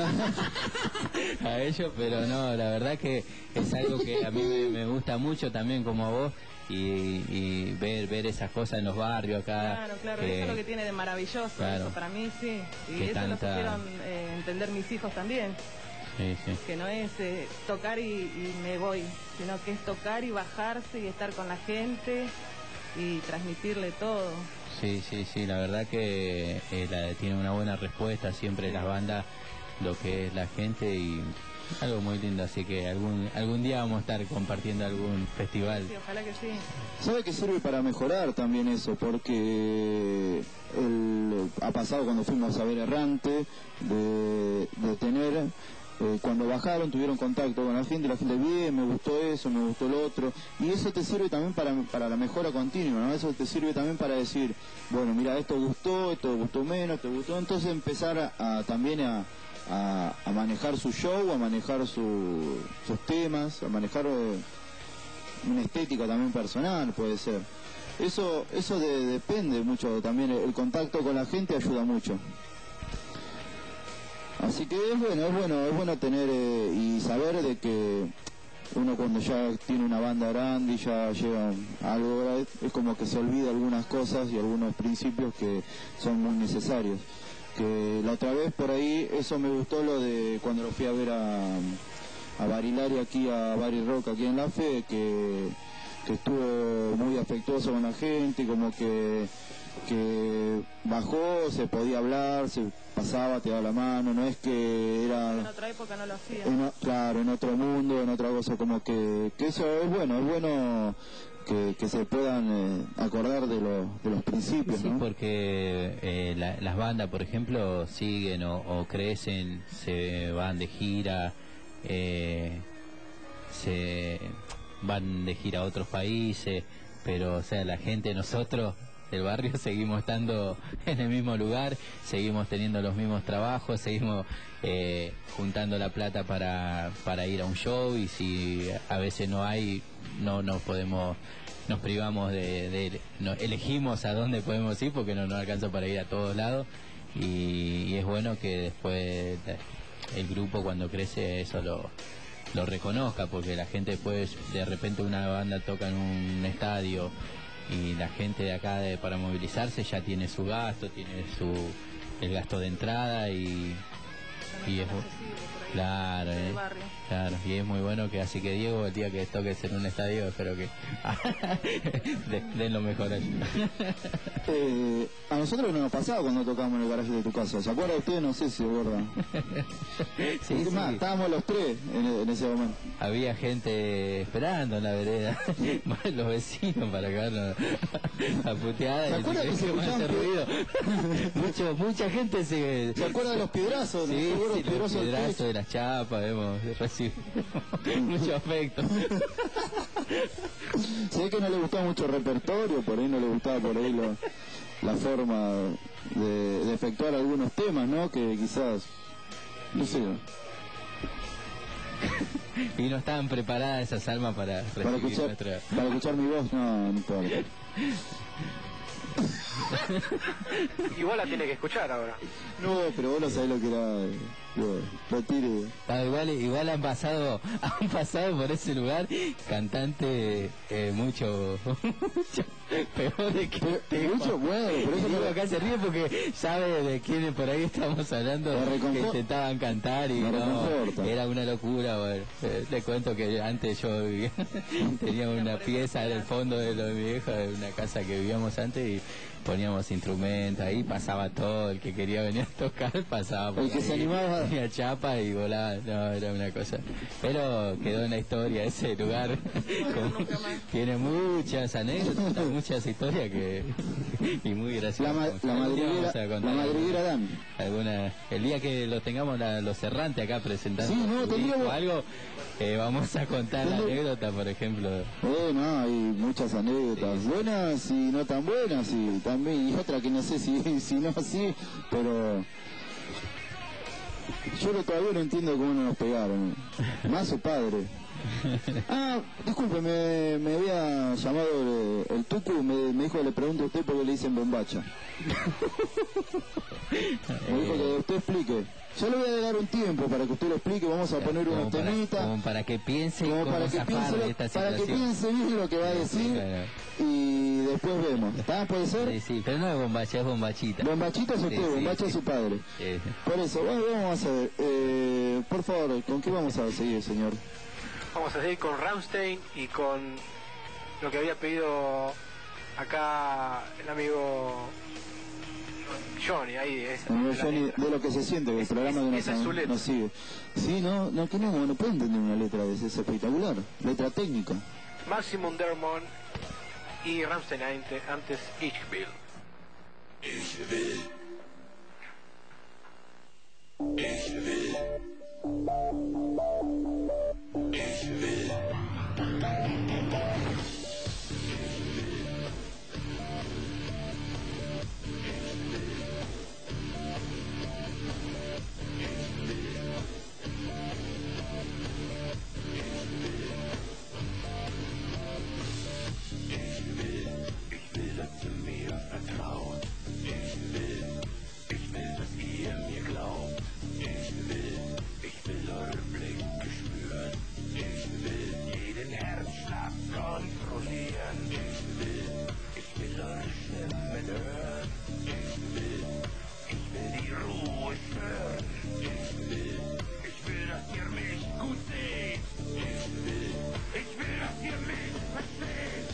a ellos, pero no, la verdad que es algo que a mí me gusta mucho también, como a vos. Y ver esas cosas en los barrios acá. Claro, eso es lo que tiene de maravilloso, claro, eso para mí sí. Y que eso lo supieron entender mis hijos también. Sí. Que no es tocar y me voy, sino que es tocar y bajarse y estar con la gente y transmitirle todo. Sí, la verdad que tiene una buena respuesta siempre las bandas, lo que es la gente, y algo muy lindo, así que algún día vamos a estar compartiendo algún festival. Sí, ojalá que sí. ¿Sabe que sirve para mejorar también eso? Porque ha pasado cuando fuimos a ver Errante, de tener... cuando bajaron tuvieron contacto con la gente bien, me gustó eso, me gustó lo otro, y eso te sirve también para la mejora continua, ¿no? Eso te sirve también para decir, bueno, mira, esto gustó menos, te gustó, entonces empezar también a manejar su show, a manejar sus temas, a manejar una estética también personal, puede ser. Eso depende mucho también, el contacto con la gente ayuda mucho. Así que es bueno tener y saber de que uno cuando ya tiene una banda grande y ya llega a algo grande, es como que se olvida algunas cosas y algunos principios que son muy necesarios. Que la otra vez por ahí, eso me gustó lo de cuando lo fui a ver a Barilari aquí, a Bari Rock aquí en La Fe, que estuvo muy afectuoso con la gente, como que bajó, se podía hablar, se pasaba, te daba la mano, no es que era... En otra época no lo hacía. Claro, en otro mundo, en otra cosa, como que eso es bueno que se puedan acordar de los principios, sí, ¿no? porque las bandas, por ejemplo, siguen o crecen, se van de gira, se van de gira a otros países, pero o sea, la gente, nosotros del barrio seguimos estando en el mismo lugar, seguimos teniendo los mismos trabajos, seguimos juntando la plata para ir a un show, y si a veces no hay, no podemos, nos privamos elegimos a dónde podemos ir porque no nos alcanza para ir a todos lados, y es bueno que después el grupo cuando crece eso lo reconozca, porque la gente después, de repente una banda toca en un estadio y la gente de acá para movilizarse ya tiene su gasto, tiene el gasto de entrada, y es claro, y es muy bueno, que así que Diego, el día que toques en un estadio, espero que den lo mejor allí. A nosotros nos pasaba cuando tocábamos en el garaje de tu casa, ¿se acuerda usted? No sé si se acuerda. Sí, más, estábamos los tres en ese momento. Había gente esperando en la vereda, los vecinos para cagarnos a puteada. ¿Se acuerda que se escuchaban ruido? Mucha gente se acuerda de los piedrazos? Sí, ¿no? los piedrazos de las chapas, hemos recibido mucho afecto. Se ve que no le gustaba mucho el repertorio, por ahí no le gustaba por ahí la forma de efectuar algunos temas, ¿no? Que quizás, no sé, Y no estaban preparadas esas almas para recibir para escuchar mi voz, no importa. Igual la tiene que escuchar ahora. No, pero vos no sabés lo que era. Lo tire. Igual han pasado por ese lugar cantantes mucho peores que mucho bueno, por eso Diego acá se ríe porque sabe de quiénes por ahí estamos hablando que intentaban cantar y no, era una locura. Bueno, le cuento que antes yo vivía, tenía una pieza en el fondo de lo de mi vieja, de una casa que vivíamos antes, y poníamos instrumentos, ahí pasaba todo, el que quería venir a tocar pasaba por el que ahí, se animaba, tenía chapa y volaba, no, era una cosa, pero quedó en la historia ese lugar. Tiene muchas anécdotas, muchas historias y muy graciosas. La madriguera Dan. El día que lo tengamos los errantes acá presentando, sí, no, o algo, vamos a contar la anécdota, por ejemplo. No, hay muchas anécdotas buenas y no tan buenas, y también, y otra que no sé si no así, pero yo todavía no entiendo cómo no nos pegaron, más su padre. Disculpe, me había llamado el Tucu, me dijo que le pregunte a usted por qué le dicen bombacha. Me dijo que usted explique. Yo le voy a dar un tiempo para que usted lo explique, vamos a poner unos temitas. Como para que piense para que piense bien lo que va a decir, claro. Y después vemos. ¿Puede ser? Sí, pero no es bombacha, es bombachita. Bombachita es usted, bombacha es su padre. Por eso, vamos a ver. Por favor, ¿con qué vamos a seguir, señor? Vamos a seguir con Rammstein y con lo que había pedido acá el amigo Johnny, ahí Johnny, de lo que se siente, el programa que nos sigue. Sí, no puede entender una letra de ese, es espectacular, letra técnica. Maximum Dermon y Rammstein antes Ich will. Ich will. Ich will. Ich will. Ich will, dass ihr mir vertraut. Ich will, dass ihr mir glaubt. Ich will eure Blicke spüren. Ich will jeden Herzschlag kontrollieren. Ich will eure Stimmen hören. Ich will die Ruhe stören. Ich will, dass ihr mich gut seht. Ich will, dass ihr mich versteht.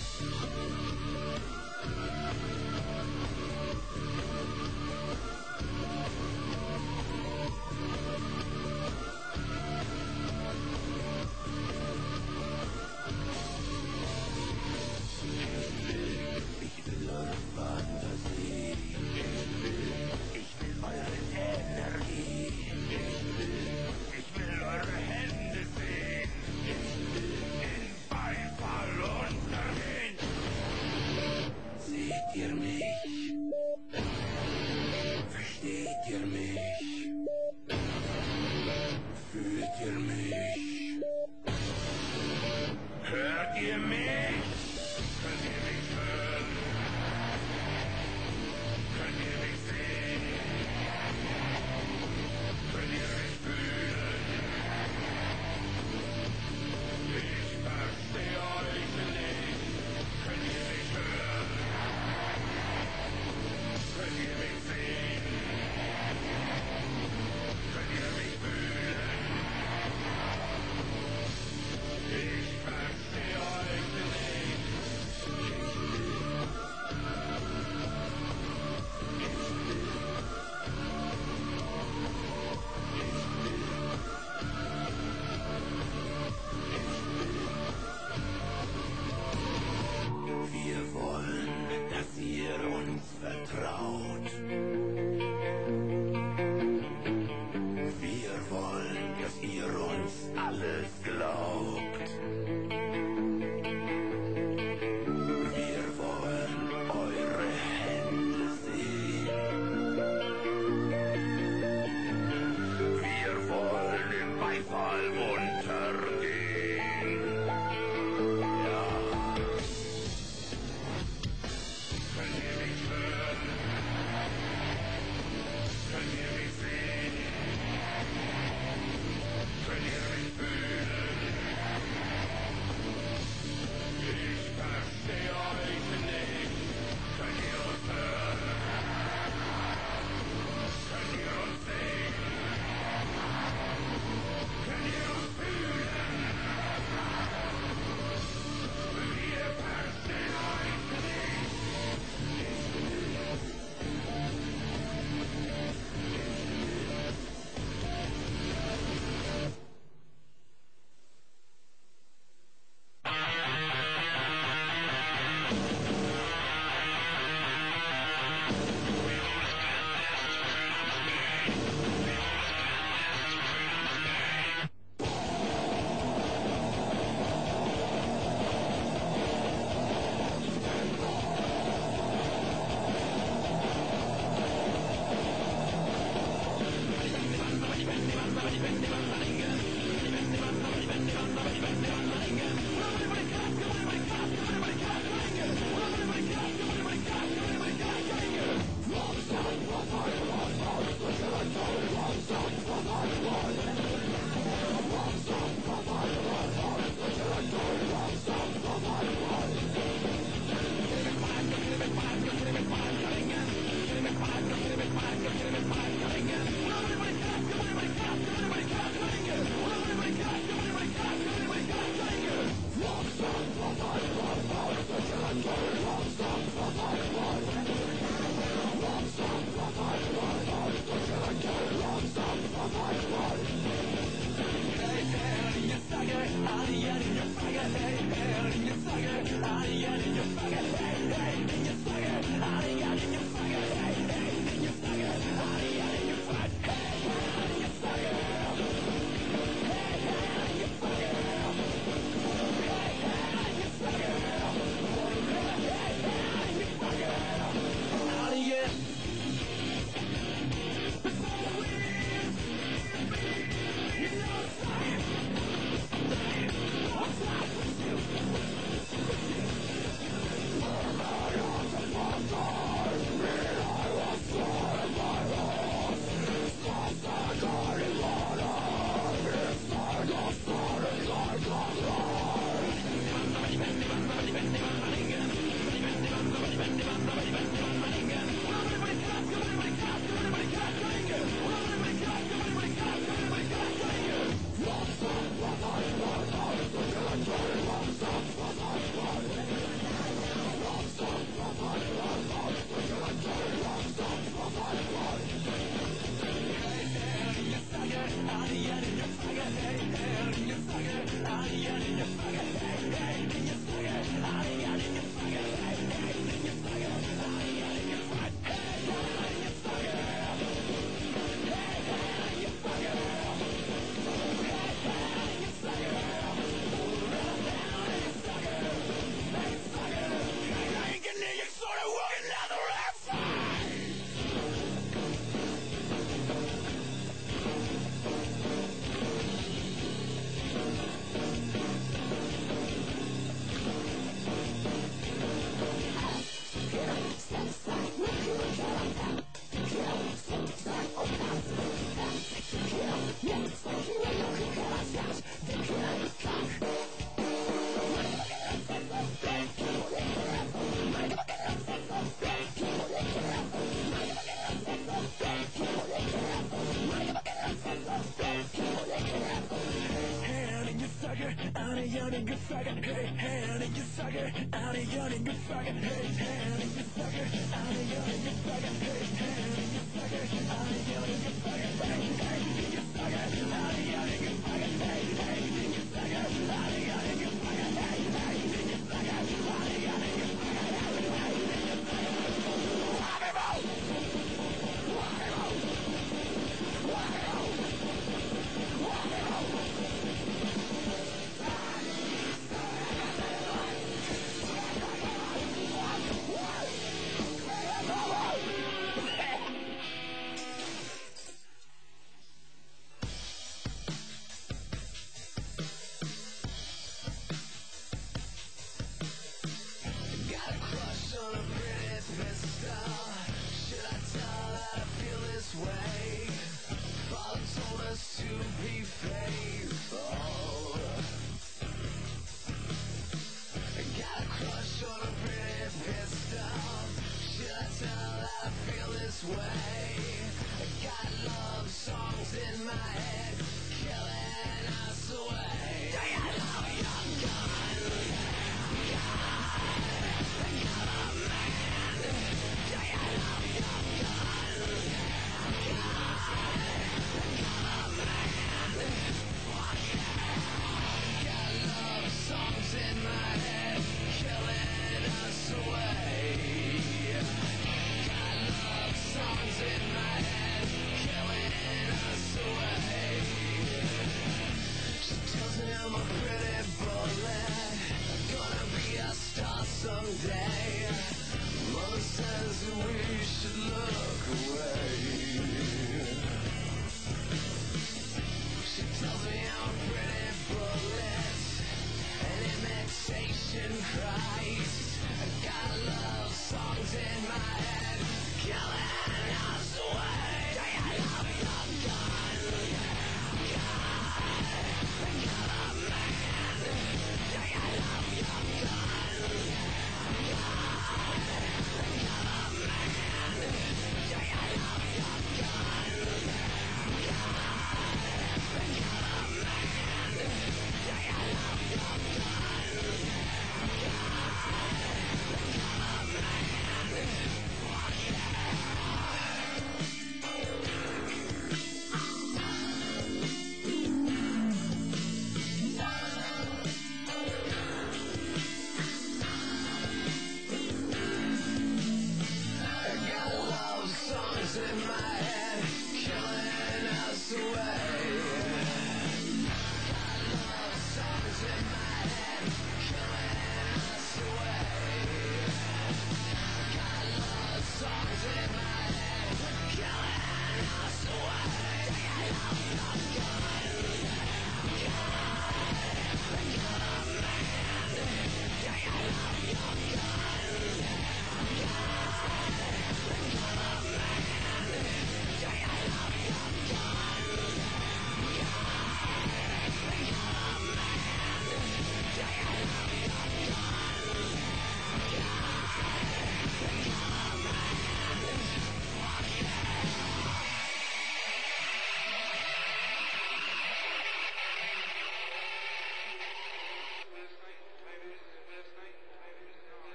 Ich will eure Fantasie. Ich will eure Energie. Ich will eure Hände sehen. In Beifall untergehen. Seht ihr mich? Versteht ihr mich? Fühlt ihr mich? Hört ihr mich? Könnt ihr mich hören? Könnt ihr mich sehen? Könnt ihr mich fühlen? Ich verstehe euch nicht. Könnt ihr mich hören? Könnt ihr mich sehen? Könnt ihr mich fühlen? Ich verstehe euch nicht.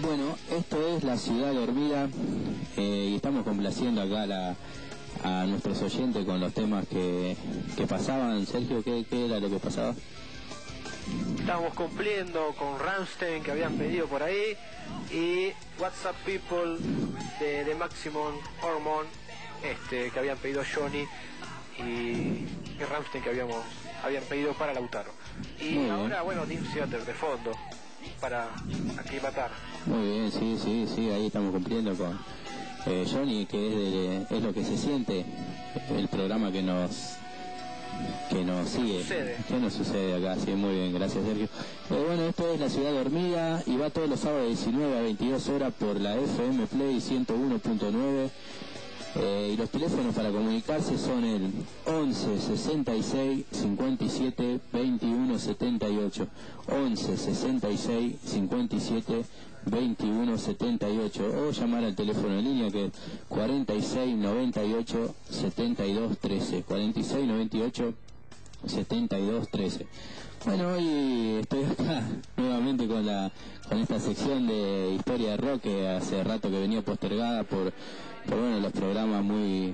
Bueno, esto es La Ciudad Dormida y estamos complaciendo acá a nuestros oyentes con los temas que pasaban. Sergio, ¿qué era lo que pasaba? Estábamos cumpliendo con Rammstein que habían pedido por ahí y What's Up People de Maximum Hormone que habían pedido Johnny y Rammstein que habían pedido para Lautaro. Y muy ahora, bien. bueno, Dream Theater de fondo para aclimatar. Muy bien, sí, ahí estamos cumpliendo con Johnny, que es lo que se siente, el programa que nos sigue, ¿qué nos sucede acá? Sí, muy bien, gracias Sergio. Bueno, esto es La Ciudad Dormida y va todos los sábados de 19 a 22 horas por la FM Play 101.9 y los teléfonos para comunicarse son el 11 66 57 21 78, 11 66 57 21 78 o llamar al teléfono en línea que es 46 98 72 13, 46 98 72 13. Bueno, hoy estoy acá nuevamente con esta sección de historia de rock que hace rato que venía postergada por bueno, los programas muy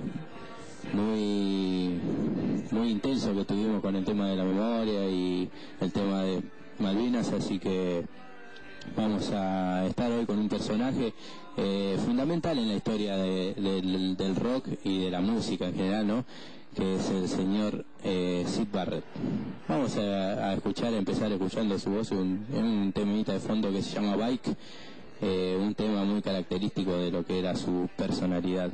intensos que tuvimos con el tema de la memoria y el tema de Malvinas, así que vamos a estar hoy con un personaje fundamental en la historia del rock y de la música en general, ¿no? Que es el señor Syd Barrett. Vamos a empezar escuchando su voz en un temita de fondo que se llama Bike, un tema muy característico de lo que era su personalidad.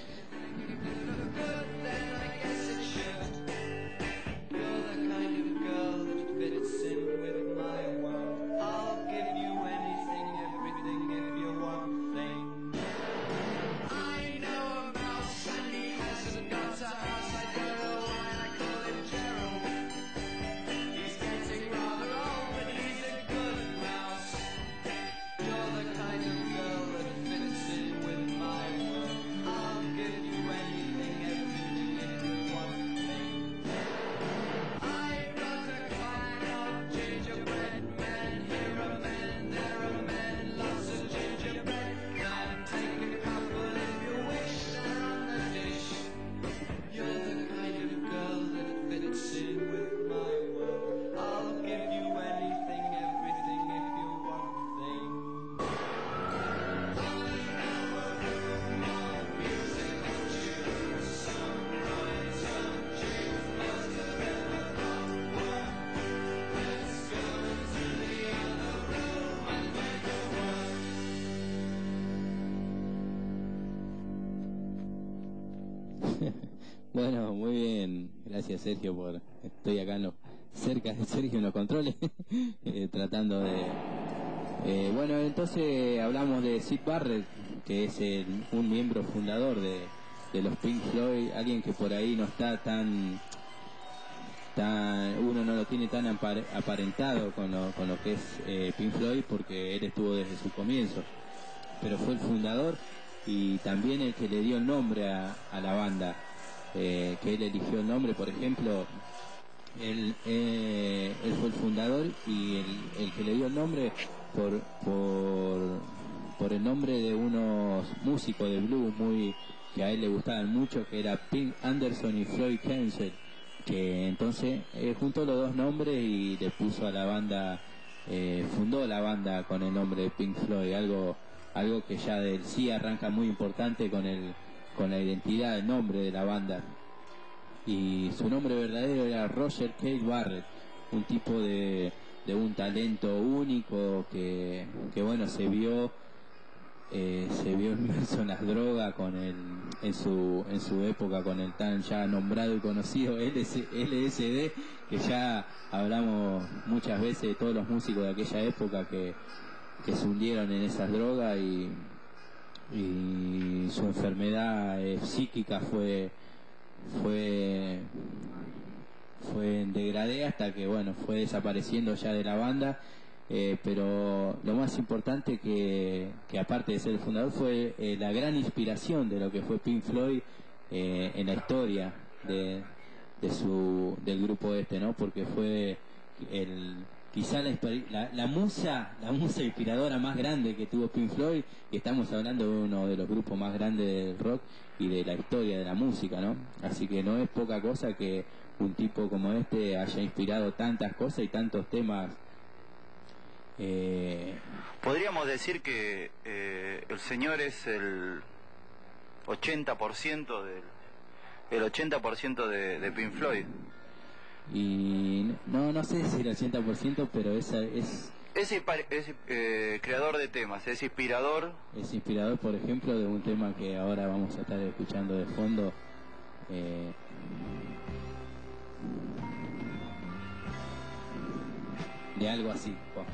Bueno, muy bien, gracias Sergio estoy acá cerca de Sergio en los controles, tratando de... bueno, entonces hablamos de Syd Barrett, que es un miembro fundador de los Pink Floyd, alguien que por ahí no está tan uno no lo tiene tan aparentado con lo que es Pink Floyd, porque él estuvo desde su comienzo, pero fue el fundador y también el que le dio el nombre a la banda. Que él eligió el nombre, por ejemplo, él fue el fundador y el que le dio el nombre por el nombre de unos músicos de blues que a él le gustaban mucho, que era Pink Anderson y Floyd Kensel, que entonces juntó los dos nombres y le puso a la banda, fundó la banda con el nombre de Pink Floyd, algo que ya del sí arranca muy importante con la identidad, el nombre de la banda. Y su nombre verdadero era Roger Cale Barrett, un tipo de un talento único que bueno, se vio inmerso en las drogas en su época con el tan ya nombrado y conocido LSD, que ya hablamos muchas veces de todos los músicos de aquella época que se hundieron en esas drogas y su enfermedad psíquica fue en degradé hasta que bueno, fue desapareciendo ya de la banda, pero lo más importante que aparte de ser el fundador fue la gran inspiración de lo que fue Pink Floyd en la historia del grupo ¿no? Porque fue quizá la musa inspiradora más grande que tuvo Pink Floyd, y estamos hablando de uno de los grupos más grandes del rock y de la historia de la música, ¿no? Así que no es poca cosa que un tipo como este haya inspirado tantas cosas y tantos temas. Podríamos decir que el señor es el 80% de Pink Floyd. Y no sé si el 80%, pero es creador de temas, es inspirador. Es inspirador, por ejemplo, de un tema que ahora vamos a estar escuchando de fondo. De algo así. Wow.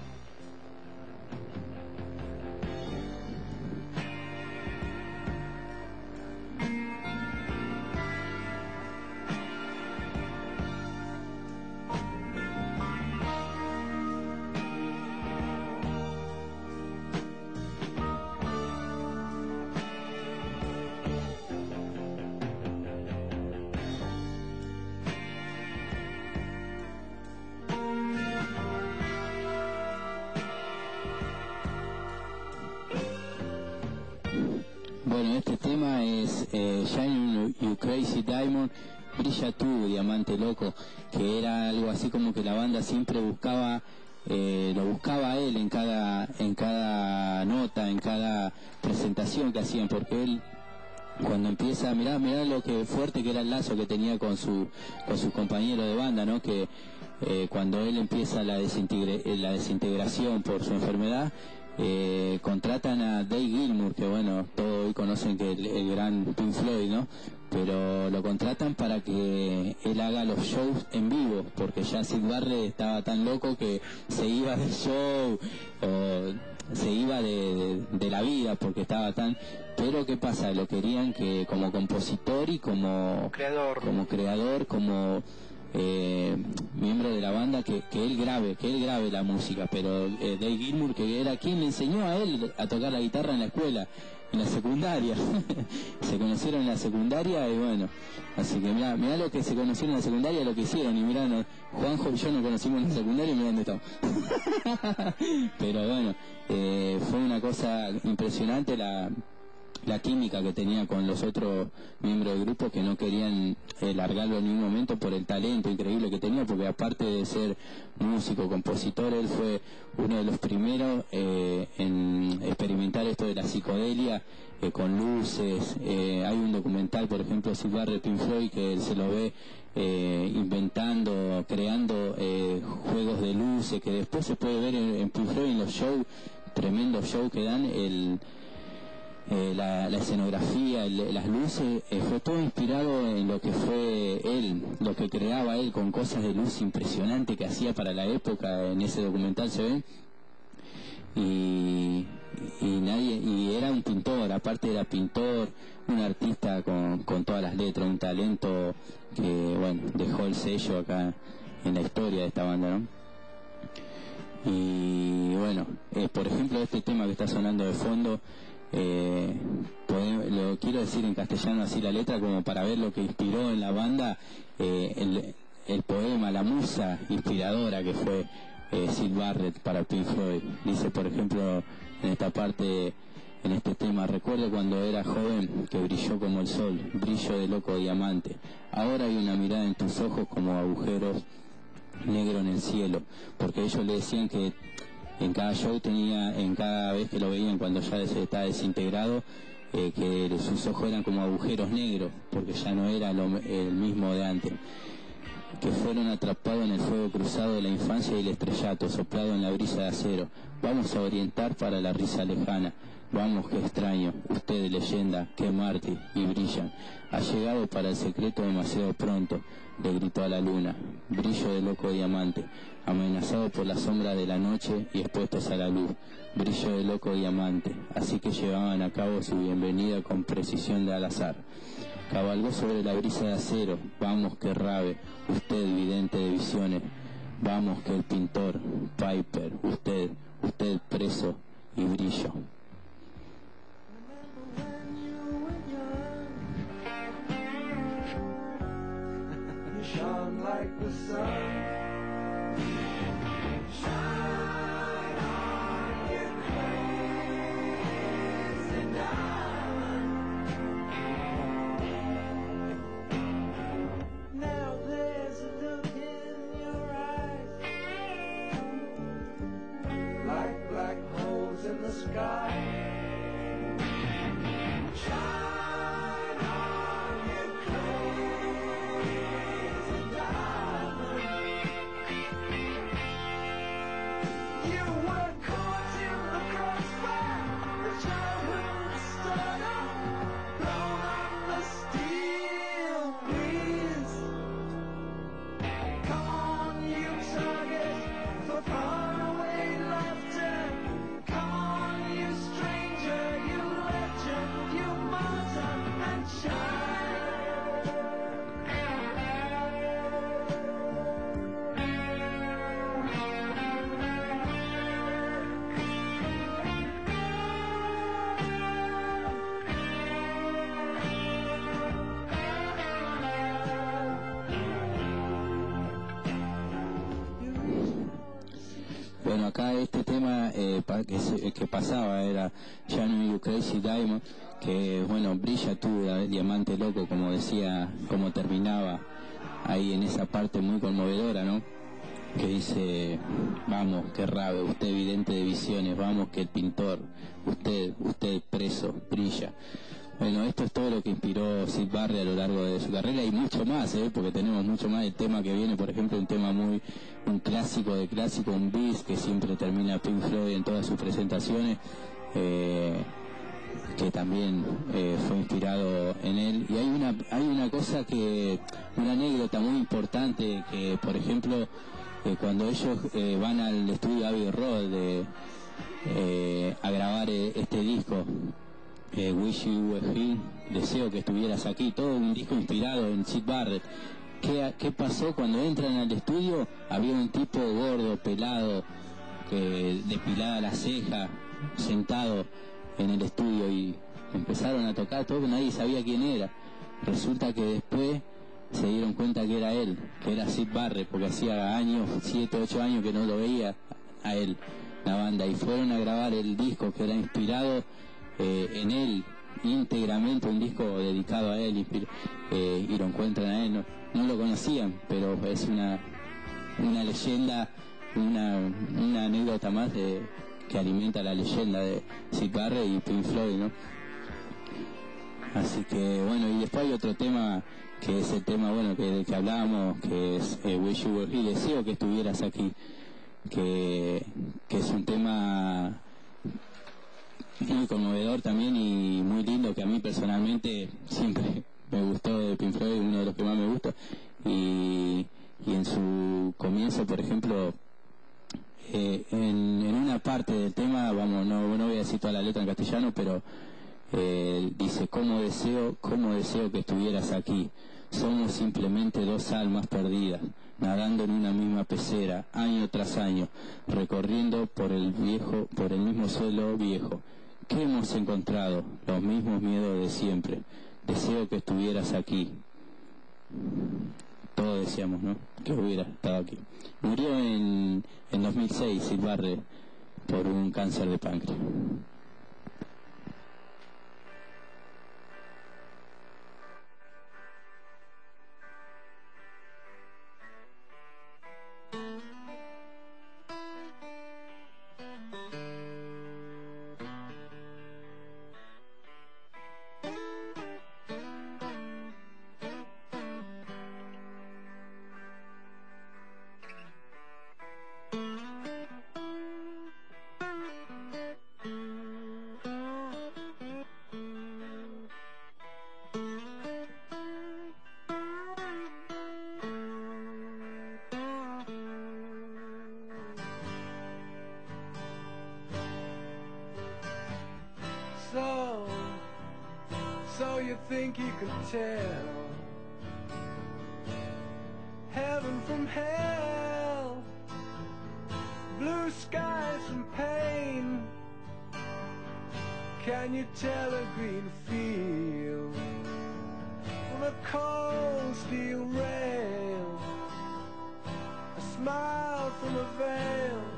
Bueno, este tema es Shine You Crazy Diamond, Brilla tú, Diamante Loco, que era algo así como que la banda siempre buscaba, lo buscaba a él en cada nota, en cada presentación que hacían, porque él cuando empieza, mirá lo que fuerte que era el lazo que tenía con sus compañeros de banda, ¿no? Que cuando él empieza la desintegración por su enfermedad, contratan a Dave Gilmour, que bueno, todos hoy conocen que el gran Pink Floyd, ¿no? Pero lo contratan para que él haga los shows en vivo, porque ya Syd Barrett estaba tan loco que se iba del show, se iba de la vida, porque estaba tan... Pero ¿qué pasa? Lo querían que como compositor y como creador, miembro de la banda, que él grabe la música, pero Dave Gilmour, que era quien le enseñó a él a tocar la guitarra en la escuela, en la secundaria. Se conocieron en la secundaria y bueno, así que mirá lo que se conocieron en la secundaria, lo que hicieron, y mirá, Juanjo y yo nos conocimos en la secundaria y mirá dónde estamos. Pero bueno, fue una cosa impresionante la química que tenía con los otros miembros del grupo, que no querían largarlo en ningún momento por el talento increíble que tenía, porque aparte de ser músico, compositor, él fue uno de los primeros en experimentar esto de la psicodelia con luces. Hay un documental, por ejemplo, Syd Barrett, Pink Floyd, que se lo ve inventando, creando juegos de luces, que después se puede ver en Pink Floyd en los shows, tremendos shows que dan, la escenografía, las luces, fue todo inspirado en lo que fue él, lo que creaba él con cosas de luz impresionantes que hacía para la época. En ese documental se ven, y era un pintor, aparte era pintor, un artista con todas las letras, un talento que bueno, dejó el sello acá en la historia de esta banda, ¿no? Y bueno, por ejemplo, este tema que está sonando de fondo, lo quiero decir en castellano así la letra, como para ver lo que inspiró en la banda, el poema, la musa inspiradora que fue Syd Barrett para Pink Floyd. Dice, por ejemplo, en esta parte, en este tema: recuerdo cuando era joven que brilló como el sol, brillo de loco diamante. Ahora hay una mirada en tus ojos como agujeros negros en el cielo, porque ellos le decían que en cada show en cada vez que lo veían cuando ya se estaba desintegrado, que sus ojos eran como agujeros negros, porque ya no era el mismo de antes, que fueron atrapados en el fuego cruzado de la infancia y el estrellato, soplado en la brisa de acero. Vamos a orientar para la risa lejana. Vamos, qué extraño, usted leyenda, qué mártir, y brillan. Ha llegado para el secreto demasiado pronto, le gritó a la luna. Brillo de loco diamante, amenazado por la sombra de la noche y expuestos a la luz. Brillo de loco diamante, así que llevaban a cabo su bienvenida con precisión de al azar. Cabalgó sobre la brisa de acero, vamos que rabe, usted vidente de visiones. Vamos que el pintor, Piper, usted preso y brillo. Shone like the sun, Bueno, acá este tema que pasaba era Shine You Crazy Diamond, que bueno, brilla tú, diamante loco, como decía, como terminaba ahí en esa parte muy conmovedora, ¿no? Que dice, vamos, que rabe, usted vidente de visiones, vamos, que el pintor, usted preso, brilla. Bueno, esto es todo lo que inspiró Syd Barrett a lo largo de su carrera y mucho más, porque tenemos mucho más. El tema que viene, por ejemplo, un tema un clásico de clásico, un bis que siempre termina Pink Floyd en todas sus presentaciones, que también fue inspirado en él. Y hay una cosa una anécdota muy importante, que por ejemplo, cuando ellos van al estudio Abbey Road a grabar este disco, Wish You Were Here, deseo que estuvieras aquí, todo un disco inspirado en Syd Barrett. ¿Qué pasó cuando entran al estudio? Había un tipo gordo, pelado, depilada la ceja, sentado en el estudio, y empezaron a tocar todo, nadie sabía quién era. Resulta que después se dieron cuenta que era él, que era Syd Barrett, porque hacía años, 7, 8 años que no lo veía a él, la banda, y fueron a grabar el disco que era inspirado en él, íntegramente, un disco dedicado a él, y lo encuentran a él. No lo conocían, pero es una leyenda, una anécdota más que alimenta la leyenda de Syd Barrett y Pink Floyd, ¿no? Así que bueno, y después hay otro tema, que es el tema, bueno, que hablábamos, que es Wish You Were Here, deseo que estuvieras aquí, que es un tema muy conmovedor también y muy lindo, que a mí personalmente siempre me gustó de Pink Floyd, uno de los que más me gusta. Y en su comienzo, por ejemplo, en una parte del tema, vamos, no voy a decir toda la letra en castellano, pero dice, cómo deseo que estuvieras aquí, somos simplemente dos almas perdidas, nadando en una misma pecera, año tras año, recorriendo por el mismo suelo viejo. ¿Qué hemos encontrado? Los mismos miedos de siempre. Deseo que estuvieras aquí. Todos deseamos, ¿no?, que hubiera estado aquí. Murió en 2006 Syd Barrett por un cáncer de páncreas. So you think you could tell heaven from hell, blue skies from pain? Can you tell a green field from a cold steel rail, a smile from a veil?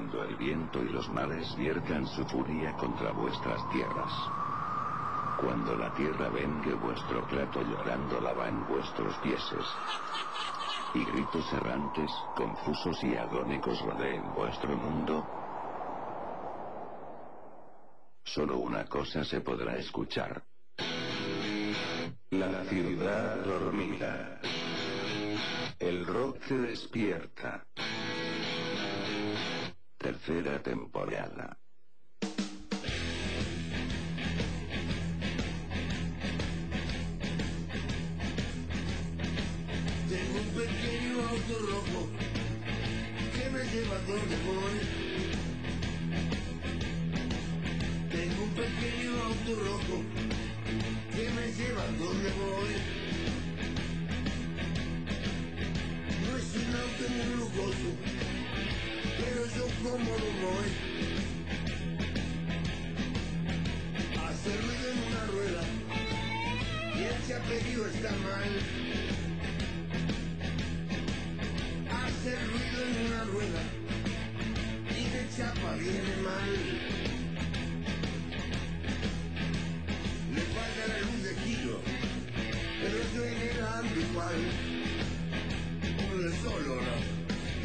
cuando el viento y los mares viertan su furia contra vuestras tierras. Cuando la tierra vengue vuestro plato llorando lava en vuestros pieses. Y gritos errantes, confusos y agónicos rodeen vuestro mundo. Solo una cosa se podrá escuchar. La ciudad dormida. El rock te despierta. Tercera temporada. Tengo un pequeño auto rojo que me lleva donde voy. Tengo un pequeño auto rojo que me lleva donde voy. No es un auto muy lujoso, pero yo cómodo voy. Hace ruido en una rueda y el chaperío está mal. Hace ruido en una rueda y de chapa viene mal. Le falta la luz de giro, pero estoy negando igual. Uno de solo, ¿no?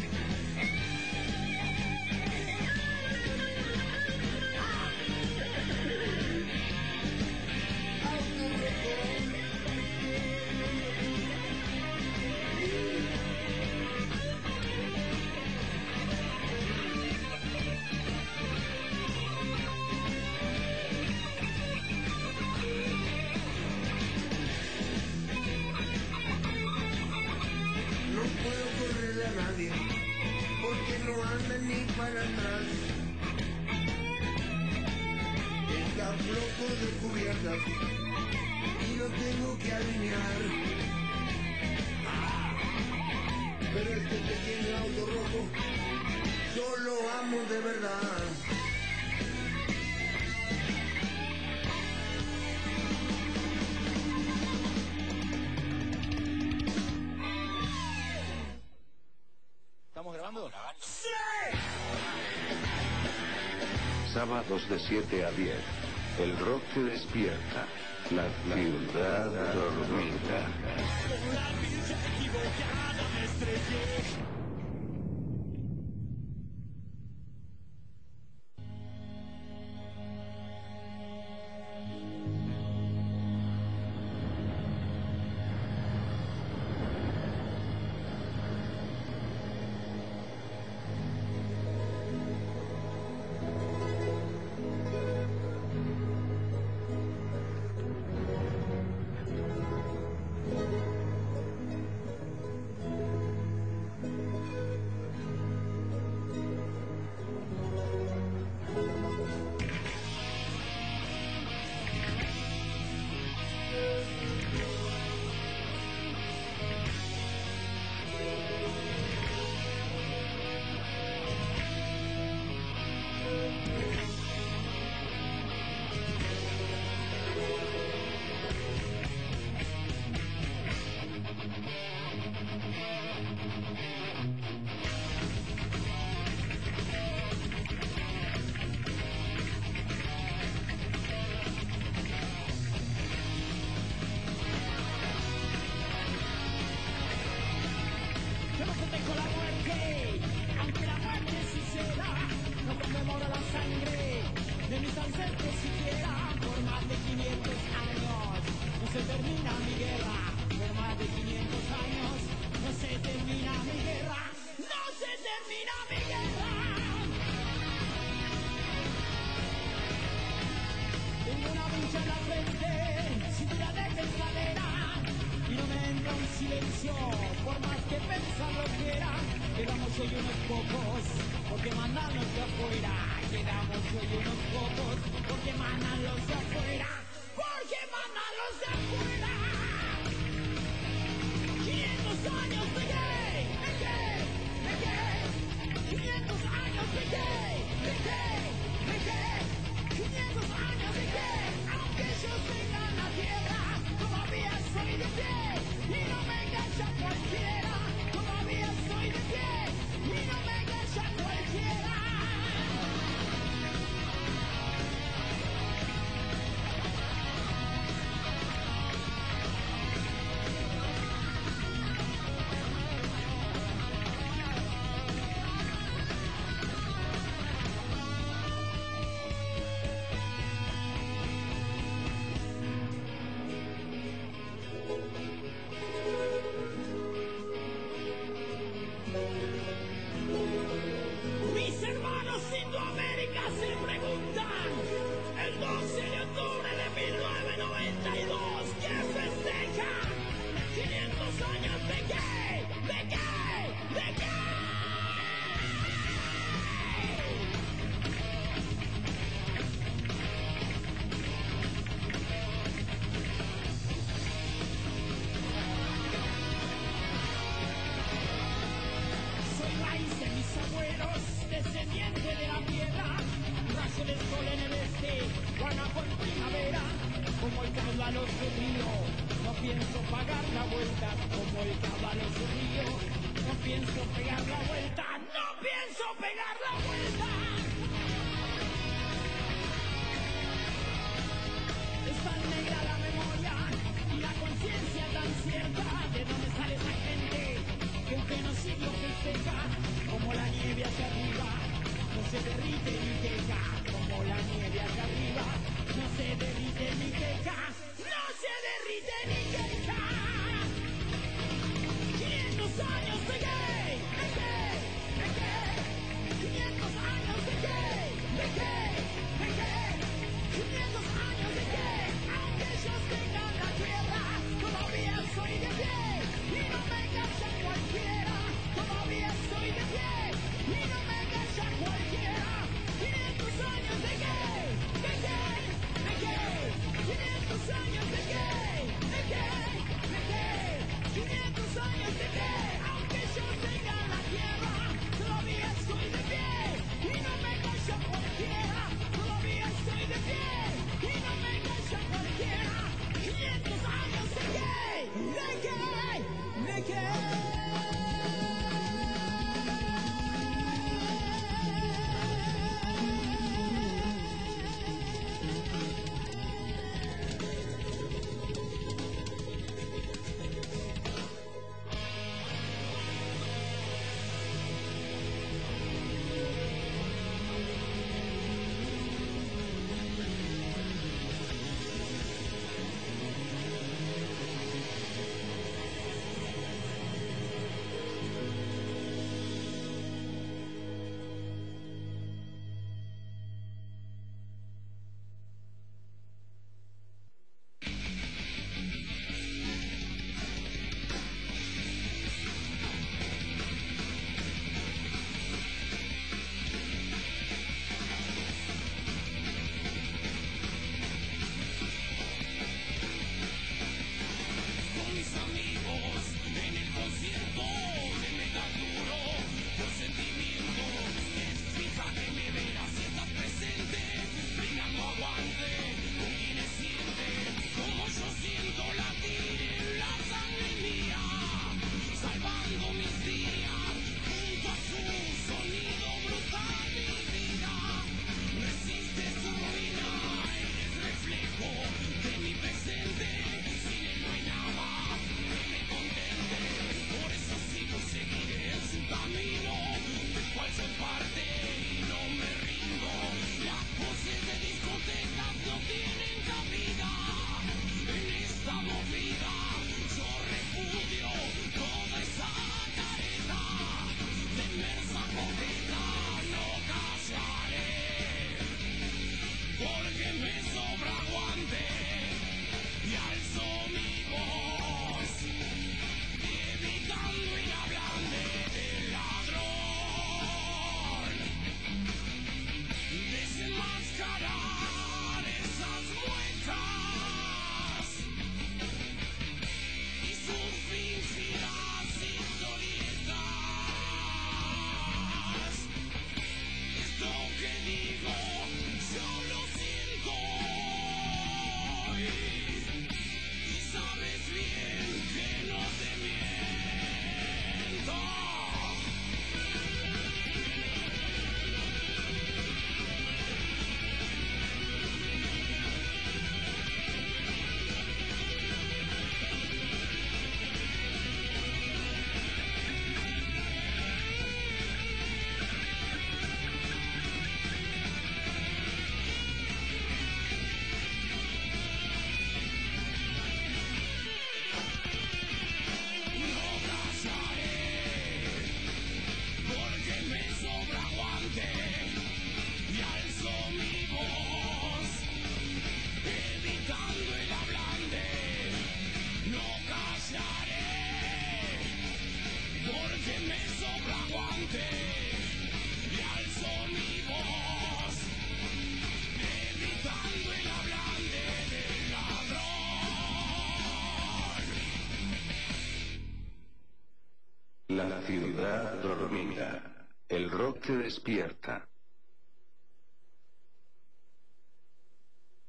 Porque no anda ni para atrás. Está flojo de cubiertas y lo tengo que alinear. Pero este pequeño auto rojo yo lo amo de verdad. ¿Estamos grabando? ¡Sí! Sábados de 7 a 10. El rock te despierta. La ciudad dormida. Con la pincha equivocada me estrellé. Cualquiera, todavía estoy de pie y no me engancha cualquiera. guanaco en primavera, como el caudaloso río. No pienso pagar la vuelta, como el caudaloso río. No pienso pegar la vuelta, no pienso pegar la vuelta. Es tan negra la memoria y la conciencia tan cierta. ¿De dónde sale esa gente que un genocidio festeja? Como la nieve hacia arriba, no se derrite ni queja. Como la nieve hacia arriba, no se derrite ni queja. No se derrite ni queja. 500 años de gay, de gay, de gay. 500 años de gay, de gay, de gay. 500 años de gay. Aunque ellos tengan la tierra, todavía soy de pie. Y no me calla cualquiera. Todavía soy de pie. Y no me calla cualquiera. 500 años de gay, de gay, de gay. 500 años de gay, de gay, de gay. 500 años de gay. Aunque ellos tengan la tierra, todavía soy de pie. Y no me calla cualquiera. Todavía estoy de pie. Y no me calla cualquiera. 500 años de gay, de gay, de gay. La ciudad dormida. El rock te despierta.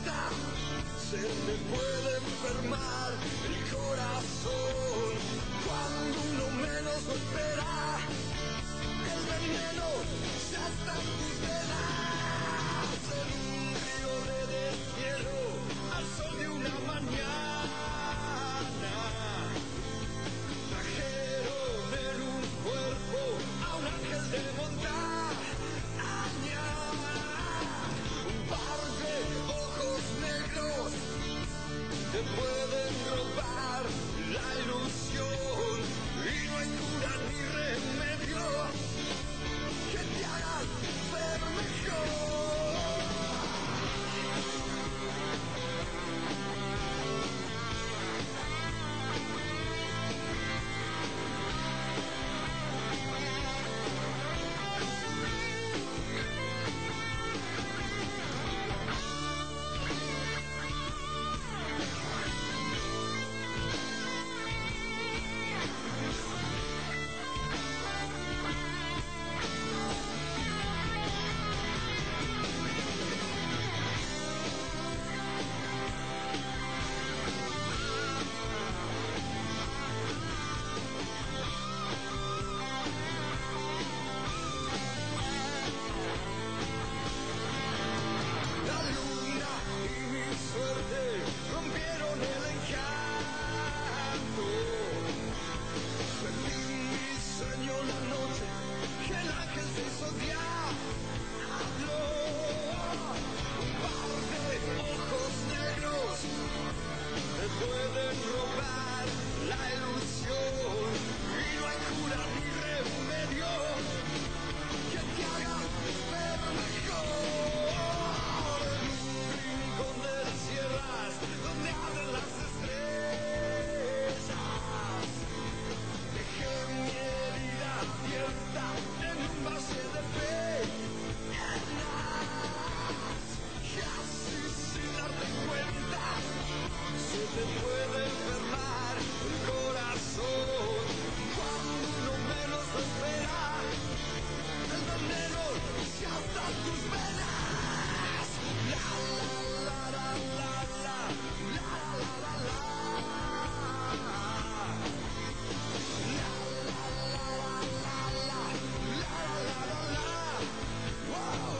cuenta, se me puede enfermar el corazón. Cuando uno menos lo espera, el veneno ya está en tus venas. En un río de deshielo, al sol de una mañana, trajeron en un cuerpo a un ángel de montaña. Un par de ojos negros te pueden robar la ilusión y no hay cura ni remedio que te hagan ver mejor. Rompieron el encanto. Perdí mi sueño la noche que el ángel se hizo diablo. Un par de ojos negros te pueden robar la ilusión y no hay cura ni remedio que te haga ver mejor. En un rincón del sierras donde arden las estrellas, dejé mi herida abierta en un valle de penas. Casi sin darte cuenta, se te puede enfermar el corazón. Cuando uno menos lo espera, el veneno ya está en tus venas. La la la la la la la la la la. La la la la la la la la la. Whoa.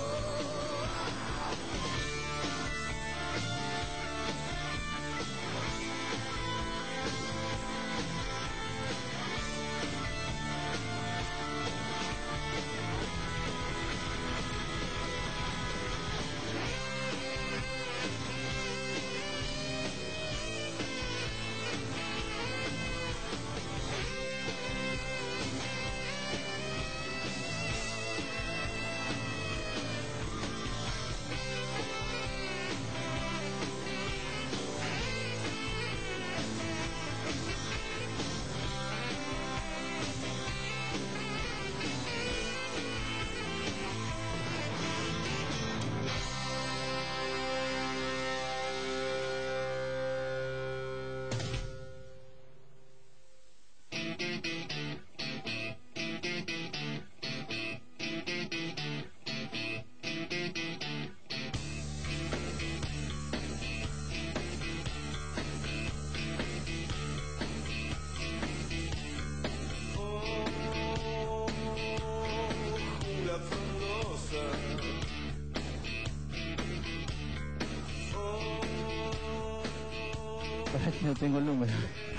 No tengo el número.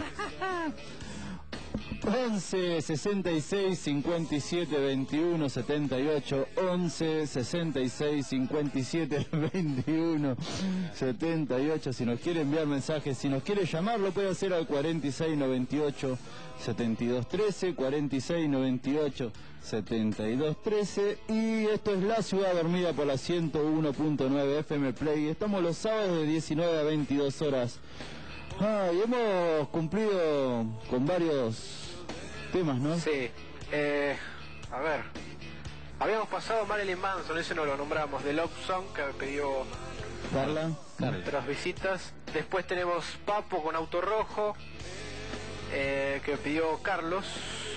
11 66 57 21 78 11 66 57 21 78. Si nos quiere enviar mensajes, si nos quiere llamar, lo puede hacer al 46 98 72 13, 46 98 72 13. Y esto es La Ciudad Dormida por la 101.9 FM Play. Estamos los sábados de 19 a 22 horas. Y hemos cumplido con varios temas, ¿no? Sí. A ver. Habíamos pasado Marilyn Manson, ese no lo nombramos, de Love Song, que pidió Carla. otras visitas. Después tenemos Papo con Auto Rojo, que pidió Carlos.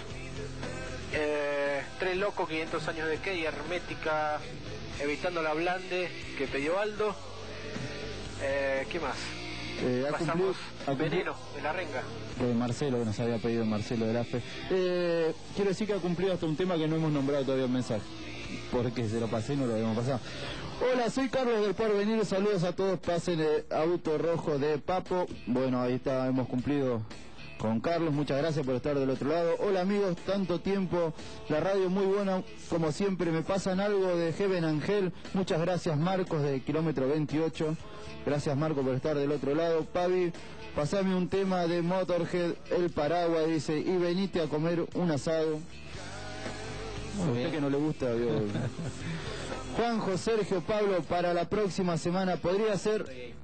Tres Locos, 500 años de qué, y Hermética, Evitando la Blande, que pidió Aldo. ¿Qué más? Ha Pasamos cumplido- Veneno de la Renga. de Marcelo, que nos había pedido Marcelo de la Fe. Quiero decir que ha cumplido hasta un tema que no hemos nombrado todavía en mensaje, porque se lo pasé y no lo habíamos pasado. Hola, soy Carlos del Porvenir, saludos a todos, pasen el auto rojo de Papo. Bueno, ahí está, hemos cumplido con Carlos, muchas gracias por estar del otro lado. Hola amigos, tanto tiempo, la radio muy buena, como siempre, me pasan algo de Heaven Angel, muchas gracias Marcos de kilómetro 28, gracias Marco por estar del otro lado. Pavi, pasame un tema de Motorhead, El Paraguas, dice, y venite a comer un asado. A usted que no le gusta, yo... Juanjo, Sergio, Pablo, para la próxima semana podría ser...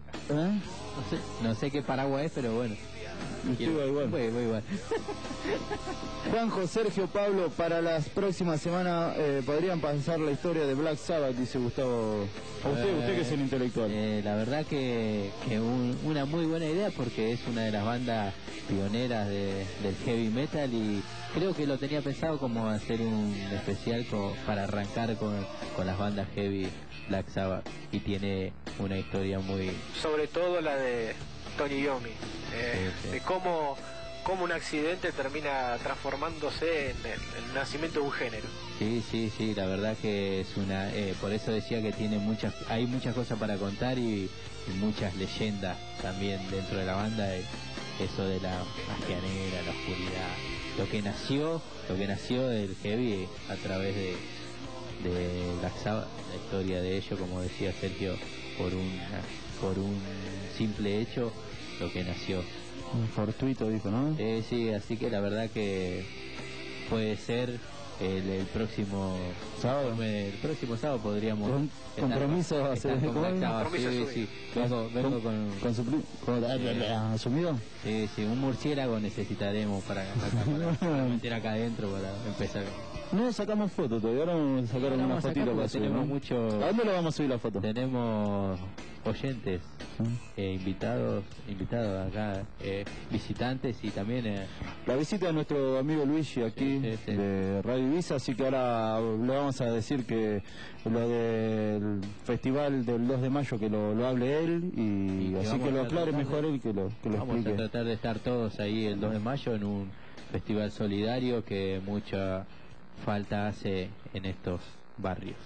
No sé qué paraguas es, pero bueno. Usted va igual. Voy igual. Juanjo, Sergio, Pablo, para las próximas semanas podrían pasar la historia de Black Sabbath, dice Gustavo. A usted que es el intelectual. La verdad que una muy buena idea, porque es una de las bandas pioneras del heavy metal, y creo que lo tenía pensado como hacer un especial para arrancar con las bandas heavy Black Sabbath, y tiene una historia muy... Sobre todo la de Tony Iommi, sí. de cómo un accidente termina transformándose en el nacimiento de un género. Sí, la verdad que es una... por eso decía que hay muchas cosas para contar, y muchas leyendas también dentro de la banda, eso de la magia negra, la oscuridad, lo que nació del heavy a través de Black Sabbath, la historia de ello, como decía Sergio, por un simple hecho, lo que nació. Un fortuito, dijo, ¿no? Sí, así que la verdad que puede ser el próximo sábado. El próximo sábado podríamos... Compromiso estar hacer con Black Sabbath. Compromiso Sí. Vengo con ¿asumido? Sí, un murciélago necesitaremos para meter acá adentro para empezar. No sacamos fotos todavía, ahora vamos a sacar Ahora una vamos a sacar fotito porque para subir, tenemos ¿no? mucho... ¿A dónde le vamos a subir la foto? Tenemos oyentes, invitados acá, visitantes, y también... La visita de nuestro amigo Luigi aquí Sí. de Radio Ibiza, así que ahora le vamos a decir que lo del festival del 2 de mayo que lo hable él, y que así vamos que lo a aclare tratar mejor de- él que lo Vamos explique. a tratar de estar todos ahí el 2 de mayo en un festival solidario que mucha falta hace en estos barrios.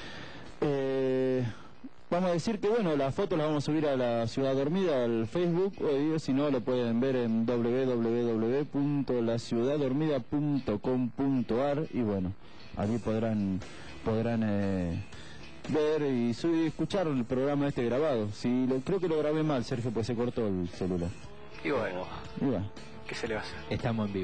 Vamos a decir que bueno, las fotos las vamos a subir a La Ciudad Dormida, al Facebook, o si no lo pueden ver en www.laciudaddormida.com.ar, y bueno, allí podrán ver y escuchar el programa este grabado. Creo que lo grabé mal, Sergio, pues se cortó el celular. Y bueno, Y bueno, ¿qué se le va a hacer? Estamos en vivo.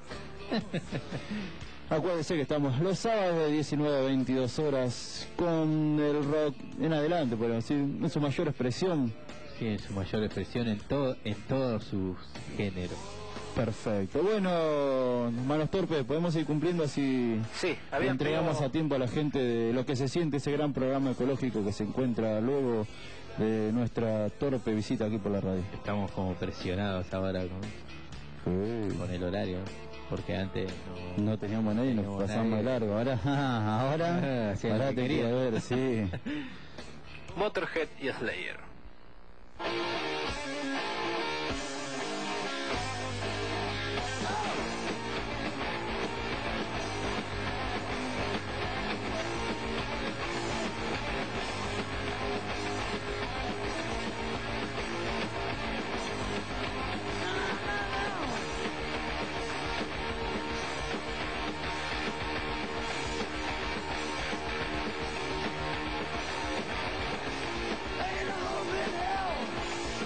acuérdense que estamos los sábados de 19 a 22 horas con el rock en adelante, podemos decir, en su mayor expresión. Sí, en su mayor expresión, en todos sus géneros. Perfecto. Bueno, Manos Torpes, podemos ir cumpliendo así. Sí, Le entregamos pedido- a tiempo a la gente de lo que se siente ese gran programa ecológico que se encuentra luego de nuestra torpe visita aquí por la radio. Estamos como presionados ahora con el horario, porque antes No teníamos nadie y nos teníamos pasamos de nadie. largo. Ahora Sí, lo ahora que te quería. quiero ver, sí. Motorhead y Slayer. Ain't a hope in hell.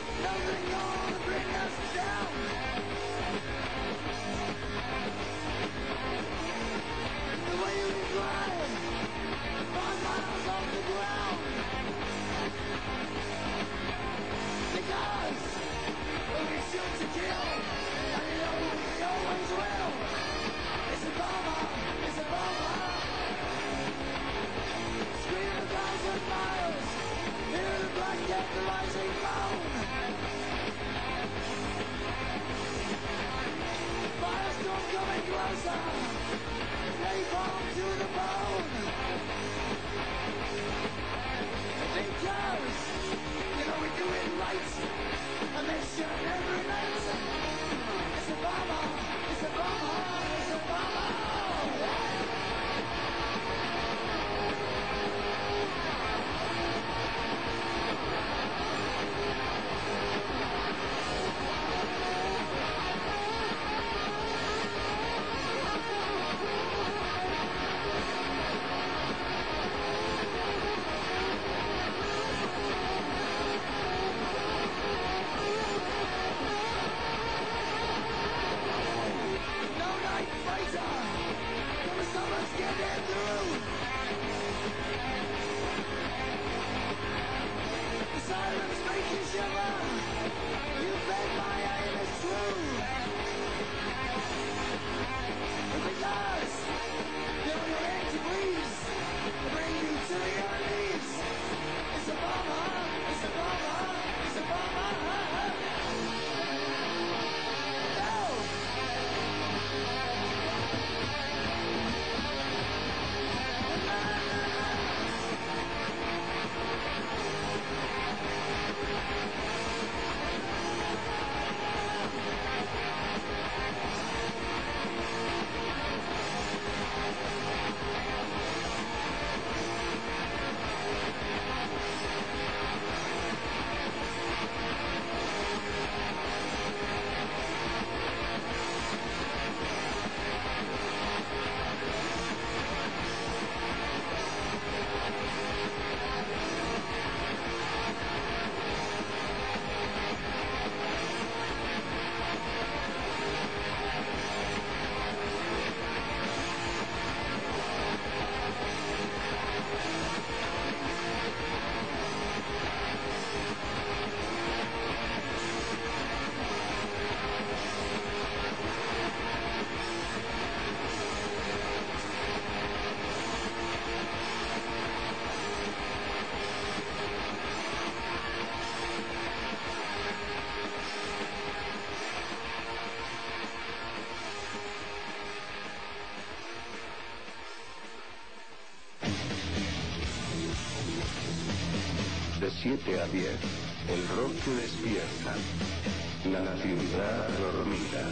De 7 a 10, el rock que despierta. La ciudad dormida.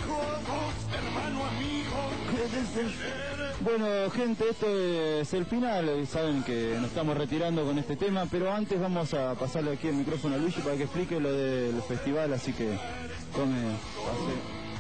Bueno, gente, esto es el final. Saben que nos estamos retirando con este tema, pero antes vamos a pasarle aquí el micrófono a Luigi para que explique lo del festival, así que pase.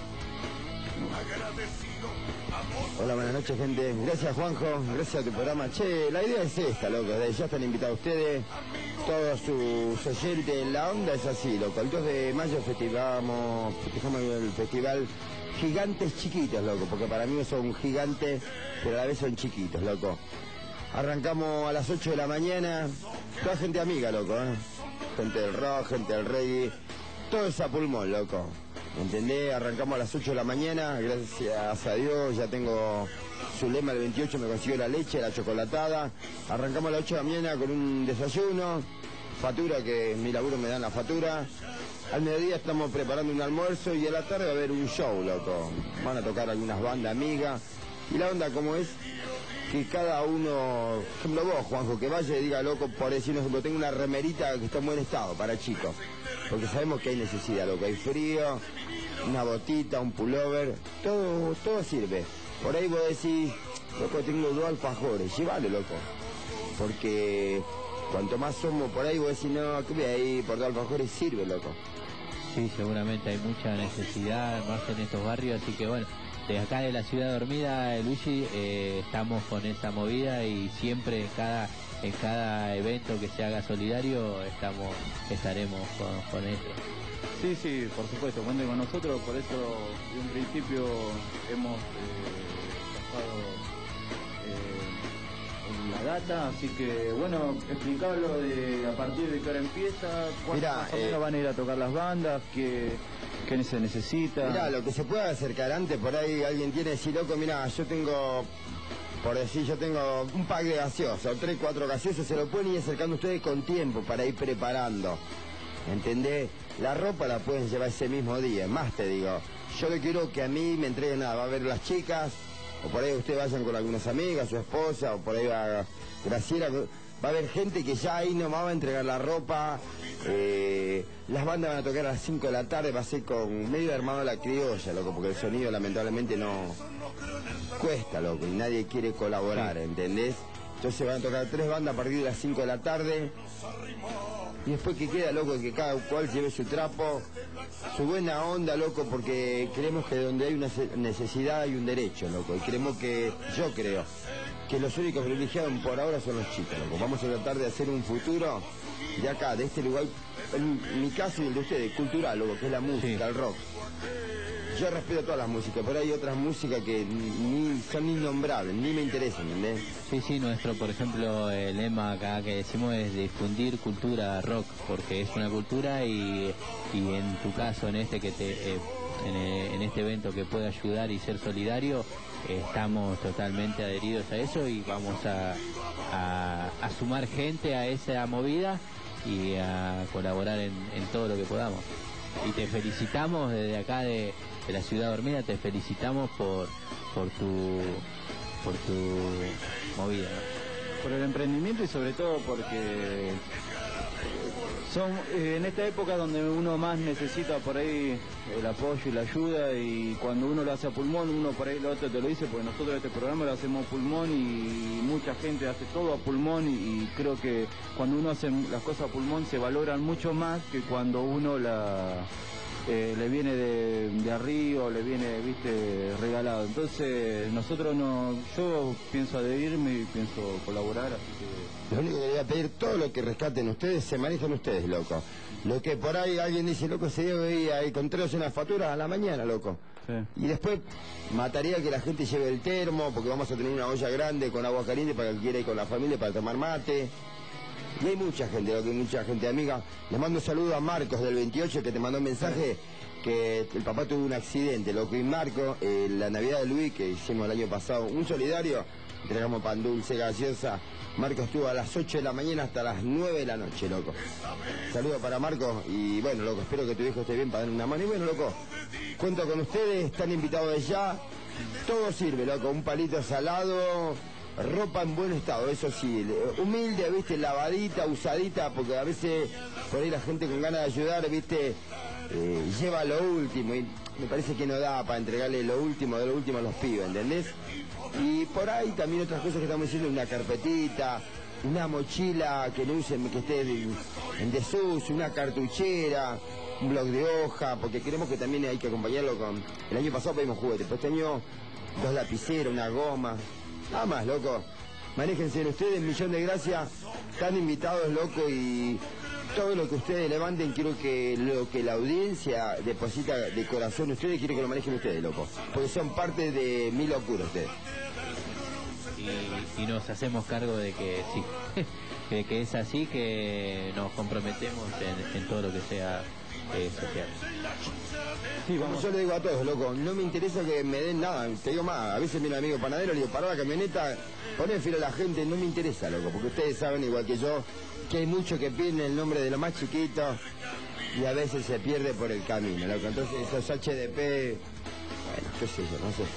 Hola, buenas noches, gente. Gracias, Juanjo. Gracias a tu programa. Che, la idea es esta, loco. Ya están invitados ustedes, todos sus oyentes. La onda es así, loco. El 2 de mayo festejamos el festival Gigantes Chiquitos, loco. Porque para mí son gigantes, pero a la vez son chiquitos, loco. Arrancamos a las 8 de la mañana. Toda gente amiga, loco, ¿eh? Gente del rock, gente del reggae. Todo es a pulmón, loco. ¿Entendés? Arrancamos a las 8 de la mañana, gracias a Dios, ya tengo su lema el 28, me consiguió la leche, la chocolatada. Arrancamos a las 8 de la mañana con un desayuno, factura, que en mi laburo me dan la factura. Al mediodía estamos preparando un almuerzo y a la tarde va a haber un show, loco. Van a tocar algunas bandas amigas. Y la onda como es que cada uno, por ejemplo vos, Juanjo, que vaya y diga, loco, por decirnos, tengo una remerita que está en buen estado para chicos. Porque sabemos que hay necesidad, loco, hay frío, una botita, un pullover, todo sirve. Por ahí vos decís, loco, tengo 2 alfajores, llévalo, loco. Porque cuanto más somos por ahí, vos decís, no, que voy a ir por 2 alfajores, sirve, loco. Sí, seguramente hay mucha necesidad, más en estos barrios, así que bueno, de acá de la ciudad dormida, Luigi, estamos con esa movida y siempre en cada evento que se haga solidario estaremos con eso. Sí, por supuesto, cuenten con nosotros, por eso de un principio hemos pasado la data, así que bueno, explicarlo de a partir de qué hora empieza, cuándo van a ir a tocar las bandas, qué se necesita. Mirá, lo que se pueda acercar antes, por ahí alguien tiene que decir, loco, mirá, yo tengo un pack de gaseosas, o 3, 4 gaseosas, se lo pueden ir acercando ustedes con tiempo para ir preparando. ¿Entendés? La ropa la pueden llevar ese mismo día. Más te digo, yo le quiero que a mí me entreguen nada. Va a ver las chicas, o por ahí ustedes vayan con algunas amigas, su esposa, o por ahí va Graciela. Va a haber gente que ya ahí nomás va a entregar la ropa. Las bandas van a tocar a las 5 de la tarde, va a ser con medio armado la criolla, loco, porque el sonido lamentablemente no cuesta, loco, y nadie quiere colaborar, ¿entendés? Entonces van a tocar 3 bandas a partir de las 5 de la tarde. Y después que queda, loco, que cada cual lleve su trapo, su buena onda, loco, porque creemos que donde hay una necesidad hay un derecho, loco. Y yo creo, que los únicos privilegiados por ahora son los chicos, loco. Vamos a tratar de hacer un futuro de acá, de este lugar, en mi caso y el de ustedes, cultural, loco, que es la música, el rock. Yo respeto todas las músicas, pero hay otras músicas que son innombrables, ni me interesan, ¿entendés? Sí, nuestro, por ejemplo, el lema acá que decimos es difundir cultura rock, porque es una cultura y en tu caso, en este en este evento que puede ayudar y ser solidario, estamos totalmente adheridos a eso y vamos a sumar gente a esa movida y a colaborar en todo lo que podamos. Y te felicitamos desde acá de la ciudad dormida, te felicitamos por tu movida, ¿no? Por el emprendimiento y sobre todo porque son en esta época donde uno más necesita por ahí el apoyo y la ayuda, y cuando uno lo hace a pulmón, uno por ahí lo otro te lo dice, porque nosotros este programa lo hacemos a pulmón y mucha gente hace todo a pulmón, y creo que cuando uno hace las cosas a pulmón se valoran mucho más que cuando uno le viene de arriba, le viene, regalado. Entonces yo pienso adherirme y pienso colaborar, así que... Lo único que le voy a pedir, todo lo que rescaten ustedes, se manejan ustedes, loco. Lo que por ahí alguien dice, loco, se debe ir ahí con 3 unas facturas a la mañana, loco. Sí. Y después mataría que la gente lleve el termo, porque vamos a tener una olla grande con agua caliente para que quiera ir con la familia para tomar mate. Y hay mucha gente, loco, hay mucha gente amiga. Les mando un saludo a Marcos del 28, que te mandó un mensaje que el papá tuvo un accidente, loco. Y Marco, la Navidad de Luis, que hicimos el año pasado, un solidario, entregamos pan dulce, gaseosa. Marco estuvo a las 8 de la mañana hasta las 9 de la noche, loco. Saludos para Marco y bueno, loco, espero que tu hijo esté bien para darle una mano. Y bueno, loco, cuento con ustedes, están invitados de ya. Todo sirve, loco, un palito salado, ropa en buen estado, eso sí, humilde, lavadita, usadita, porque a veces por ahí la gente con ganas de ayudar, lleva lo último. Y me parece que no da para entregarle lo último de lo último a los pibes, ¿entendés? Y por ahí también otras cosas que estamos diciendo, una carpetita, una mochila que no usen, que esté en desuso, una cartuchera, un bloc de hoja, porque queremos que también hay que acompañarlo con... El año pasado pedimos juguetes, pero este año 2 lapiceros, una goma, nada más, loco. Manéjense ustedes, millón de gracias, están invitados, loco, y todo lo que ustedes levanten, quiero que lo que la audiencia deposita de corazón ustedes, quiero que lo manejen ustedes, loco, porque son parte de mi locura ustedes. Y nos hacemos cargo de que sí, que es así, que nos comprometemos en todo lo que sea social. Sí, como yo le digo a todos, loco, no me interesa que me den nada, te digo más, a veces viene un amigo panadero, le digo, pará la camioneta, poné filo a la gente, no me interesa, loco, porque ustedes saben, igual que yo, que hay muchos que piden el nombre de lo más chiquito y a veces se pierde por el camino, loco, entonces esos HDP, bueno, qué sé yo, no sé.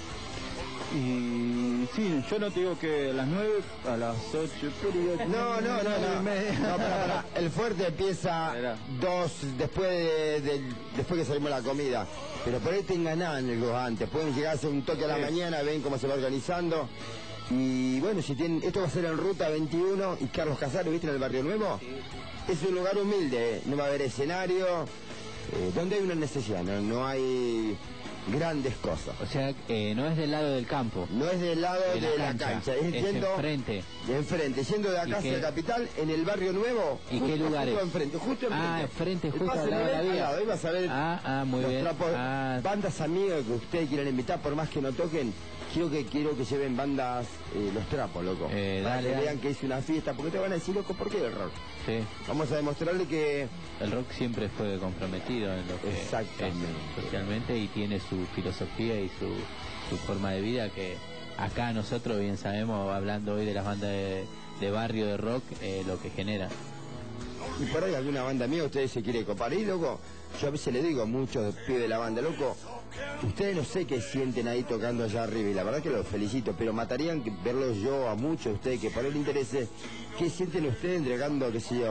Y sí, yo no te digo que a las 9, a las 8, pero... No, pará. El fuerte empieza 2 después después que salimos la comida. Pero por ahí tengan algo antes. Pueden llegar a hacer un toque a la mañana, ven cómo se va organizando. Y bueno, si tienen, esto va a ser en Ruta 21 y Carlos Casares, ¿viste? En el Barrio Nuevo. Es un lugar humilde, no va a haber escenario, donde hay una necesidad, no hay grandes cosas. O sea, no es del lado del campo. No es del lado de la cancha, es yendo enfrente. De enfrente, yendo de acá hacia la capital, en el Barrio Nuevo. ¿Y qué lugares? Justo enfrente. Enfrente, justo al lado de la vía. Ahí vas a ver muy los bien. trapos, bandas amigas que ustedes quieran invitar, por más que no toquen. Quiero que lleven bandas, los trapos, loco. Para que vean que es una fiesta, porque te van a decir, loco, ¿por qué el rock? Sí. Vamos a demostrarle que... El rock siempre fue comprometido en lo que exactamente es socialmente, y tiene su filosofía y su forma de vida, que acá nosotros bien sabemos, hablando hoy de las bandas de barrio de rock, lo que genera. Y por ahí alguna banda mía, ustedes se quiere copar ahí, loco. Yo a veces le digo a muchos pibes de la banda, loco, ustedes no sé qué sienten ahí tocando allá arriba, y la verdad que los felicito, pero matarían que verlos yo a muchos de ustedes que por ahí les interese, qué sienten ustedes entregando, que sea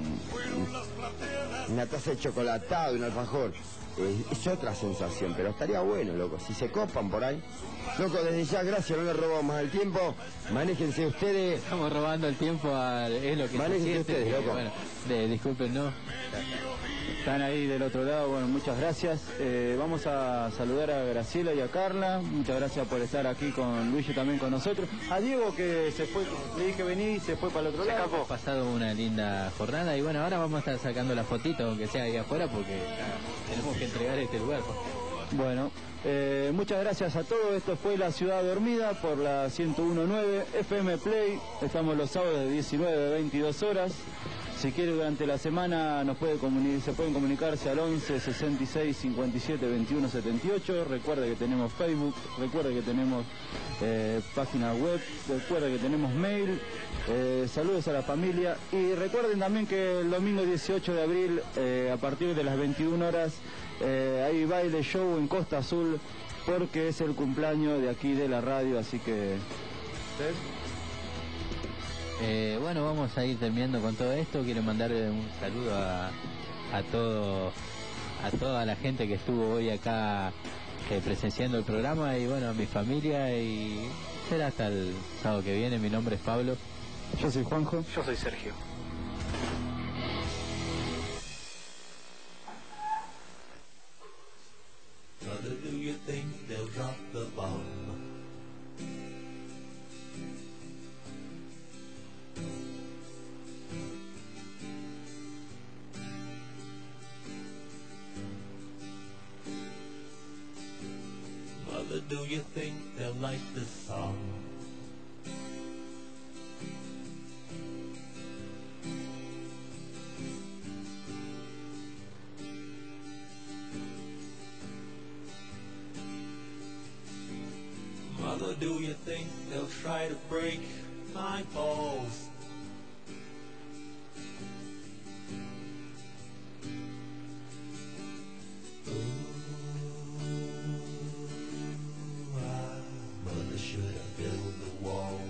una taza de chocolatado, un alfajor. Es otra sensación, pero estaría bueno, loco, si se copan por ahí. Loco, desde ya, gracias, no les robo más el tiempo, manéjense ustedes. Estamos robando el tiempo es lo que manéjense ustedes, loco. Bueno, disculpen, no. Están ahí del otro lado, bueno, muchas gracias. Vamos a saludar a Graciela y a Carla, muchas gracias por estar aquí con Luigi, también con nosotros. A Diego, que se fue, le dije venir y se fue para el otro lado. Hemos pasado una linda jornada y bueno, ahora vamos a estar sacando la fotito, aunque sea ahí afuera, porque tenemos que entregar este lugar. Bueno, muchas gracias a todos. Esto fue La Ciudad Dormida por la 101.9 FM Play. Estamos los sábados de 19 a 22 horas. Si quiere, durante la semana se pueden comunicarse al 11 66 57 21 78. Recuerde que tenemos Facebook, recuerde que tenemos página web, recuerde que tenemos mail. Saludos a la familia. Y recuerden también que el domingo 18 de abril, a partir de las 21 horas, hay baile show en Costa Azul, porque es el cumpleaños de aquí de la radio, así que... bueno, vamos a ir terminando con todo esto. Quiero mandarle un saludo a toda la gente que estuvo hoy acá presenciando el programa, y bueno, a mi familia, y será hasta el sábado que viene. Mi nombre es Pablo. Yo soy Juanjo. Yo soy Sergio. Mother, do you think they'll drop the bomb? Mother, do you think they'll like the song? Mother, do you think they'll try to break my balls? Mother, should I build the wall?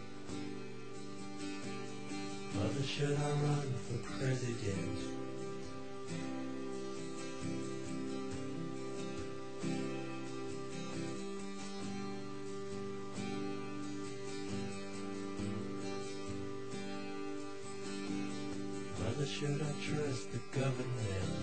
Mother, should I run for president? Mother, should I trust the government?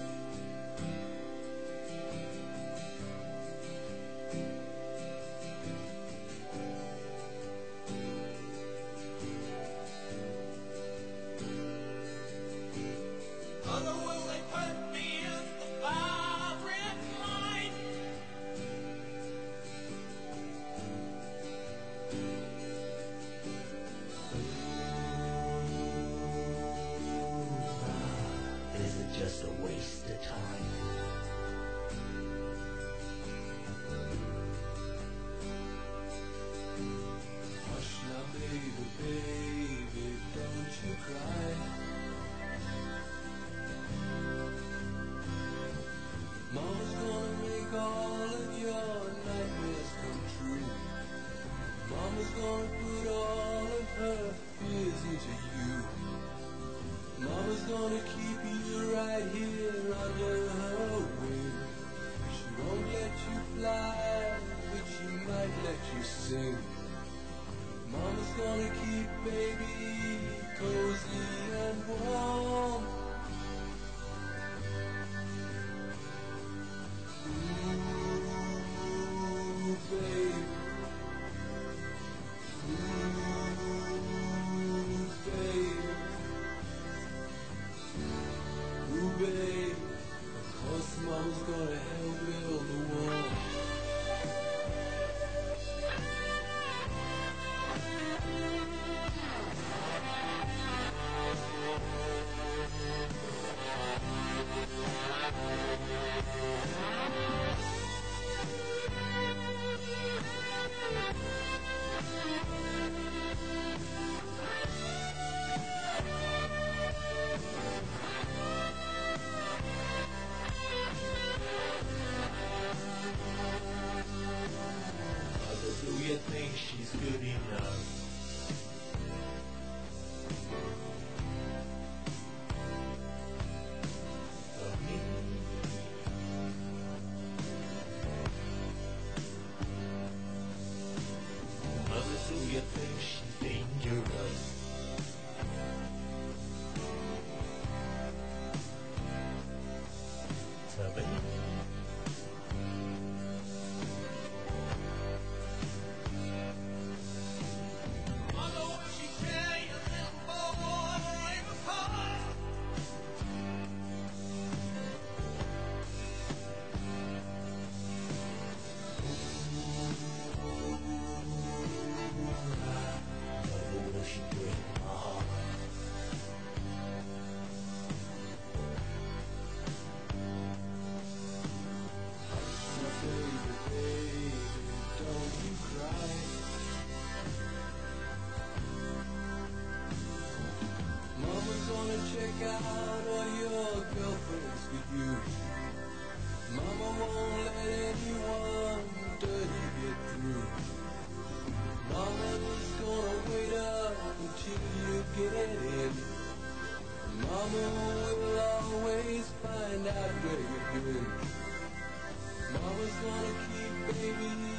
Mother, will they put me in the firing line? Is it just a waste of time? Hush now, baby, baby, don't you cry. Mama's gonna make all of your nightmares come true. Mama's gonna put all of her fears into you. Mama's gonna keep you right here under her wing. She won't let you fly, but she might let you sing. Mama's gonna keep baby cozy and warm. Ooh, babe. Ooh, babe. Ooh, babe, of course Mama's gonna help build the wall. Do you think she's good enough? For me? Mother, do you think she's dangerous? To me? Check out all your girlfriends with you. Mama won't let anyone dirty get through. Mama's gonna wait up until you get in. Mama will always find out where you've been. Mama's gonna keep baby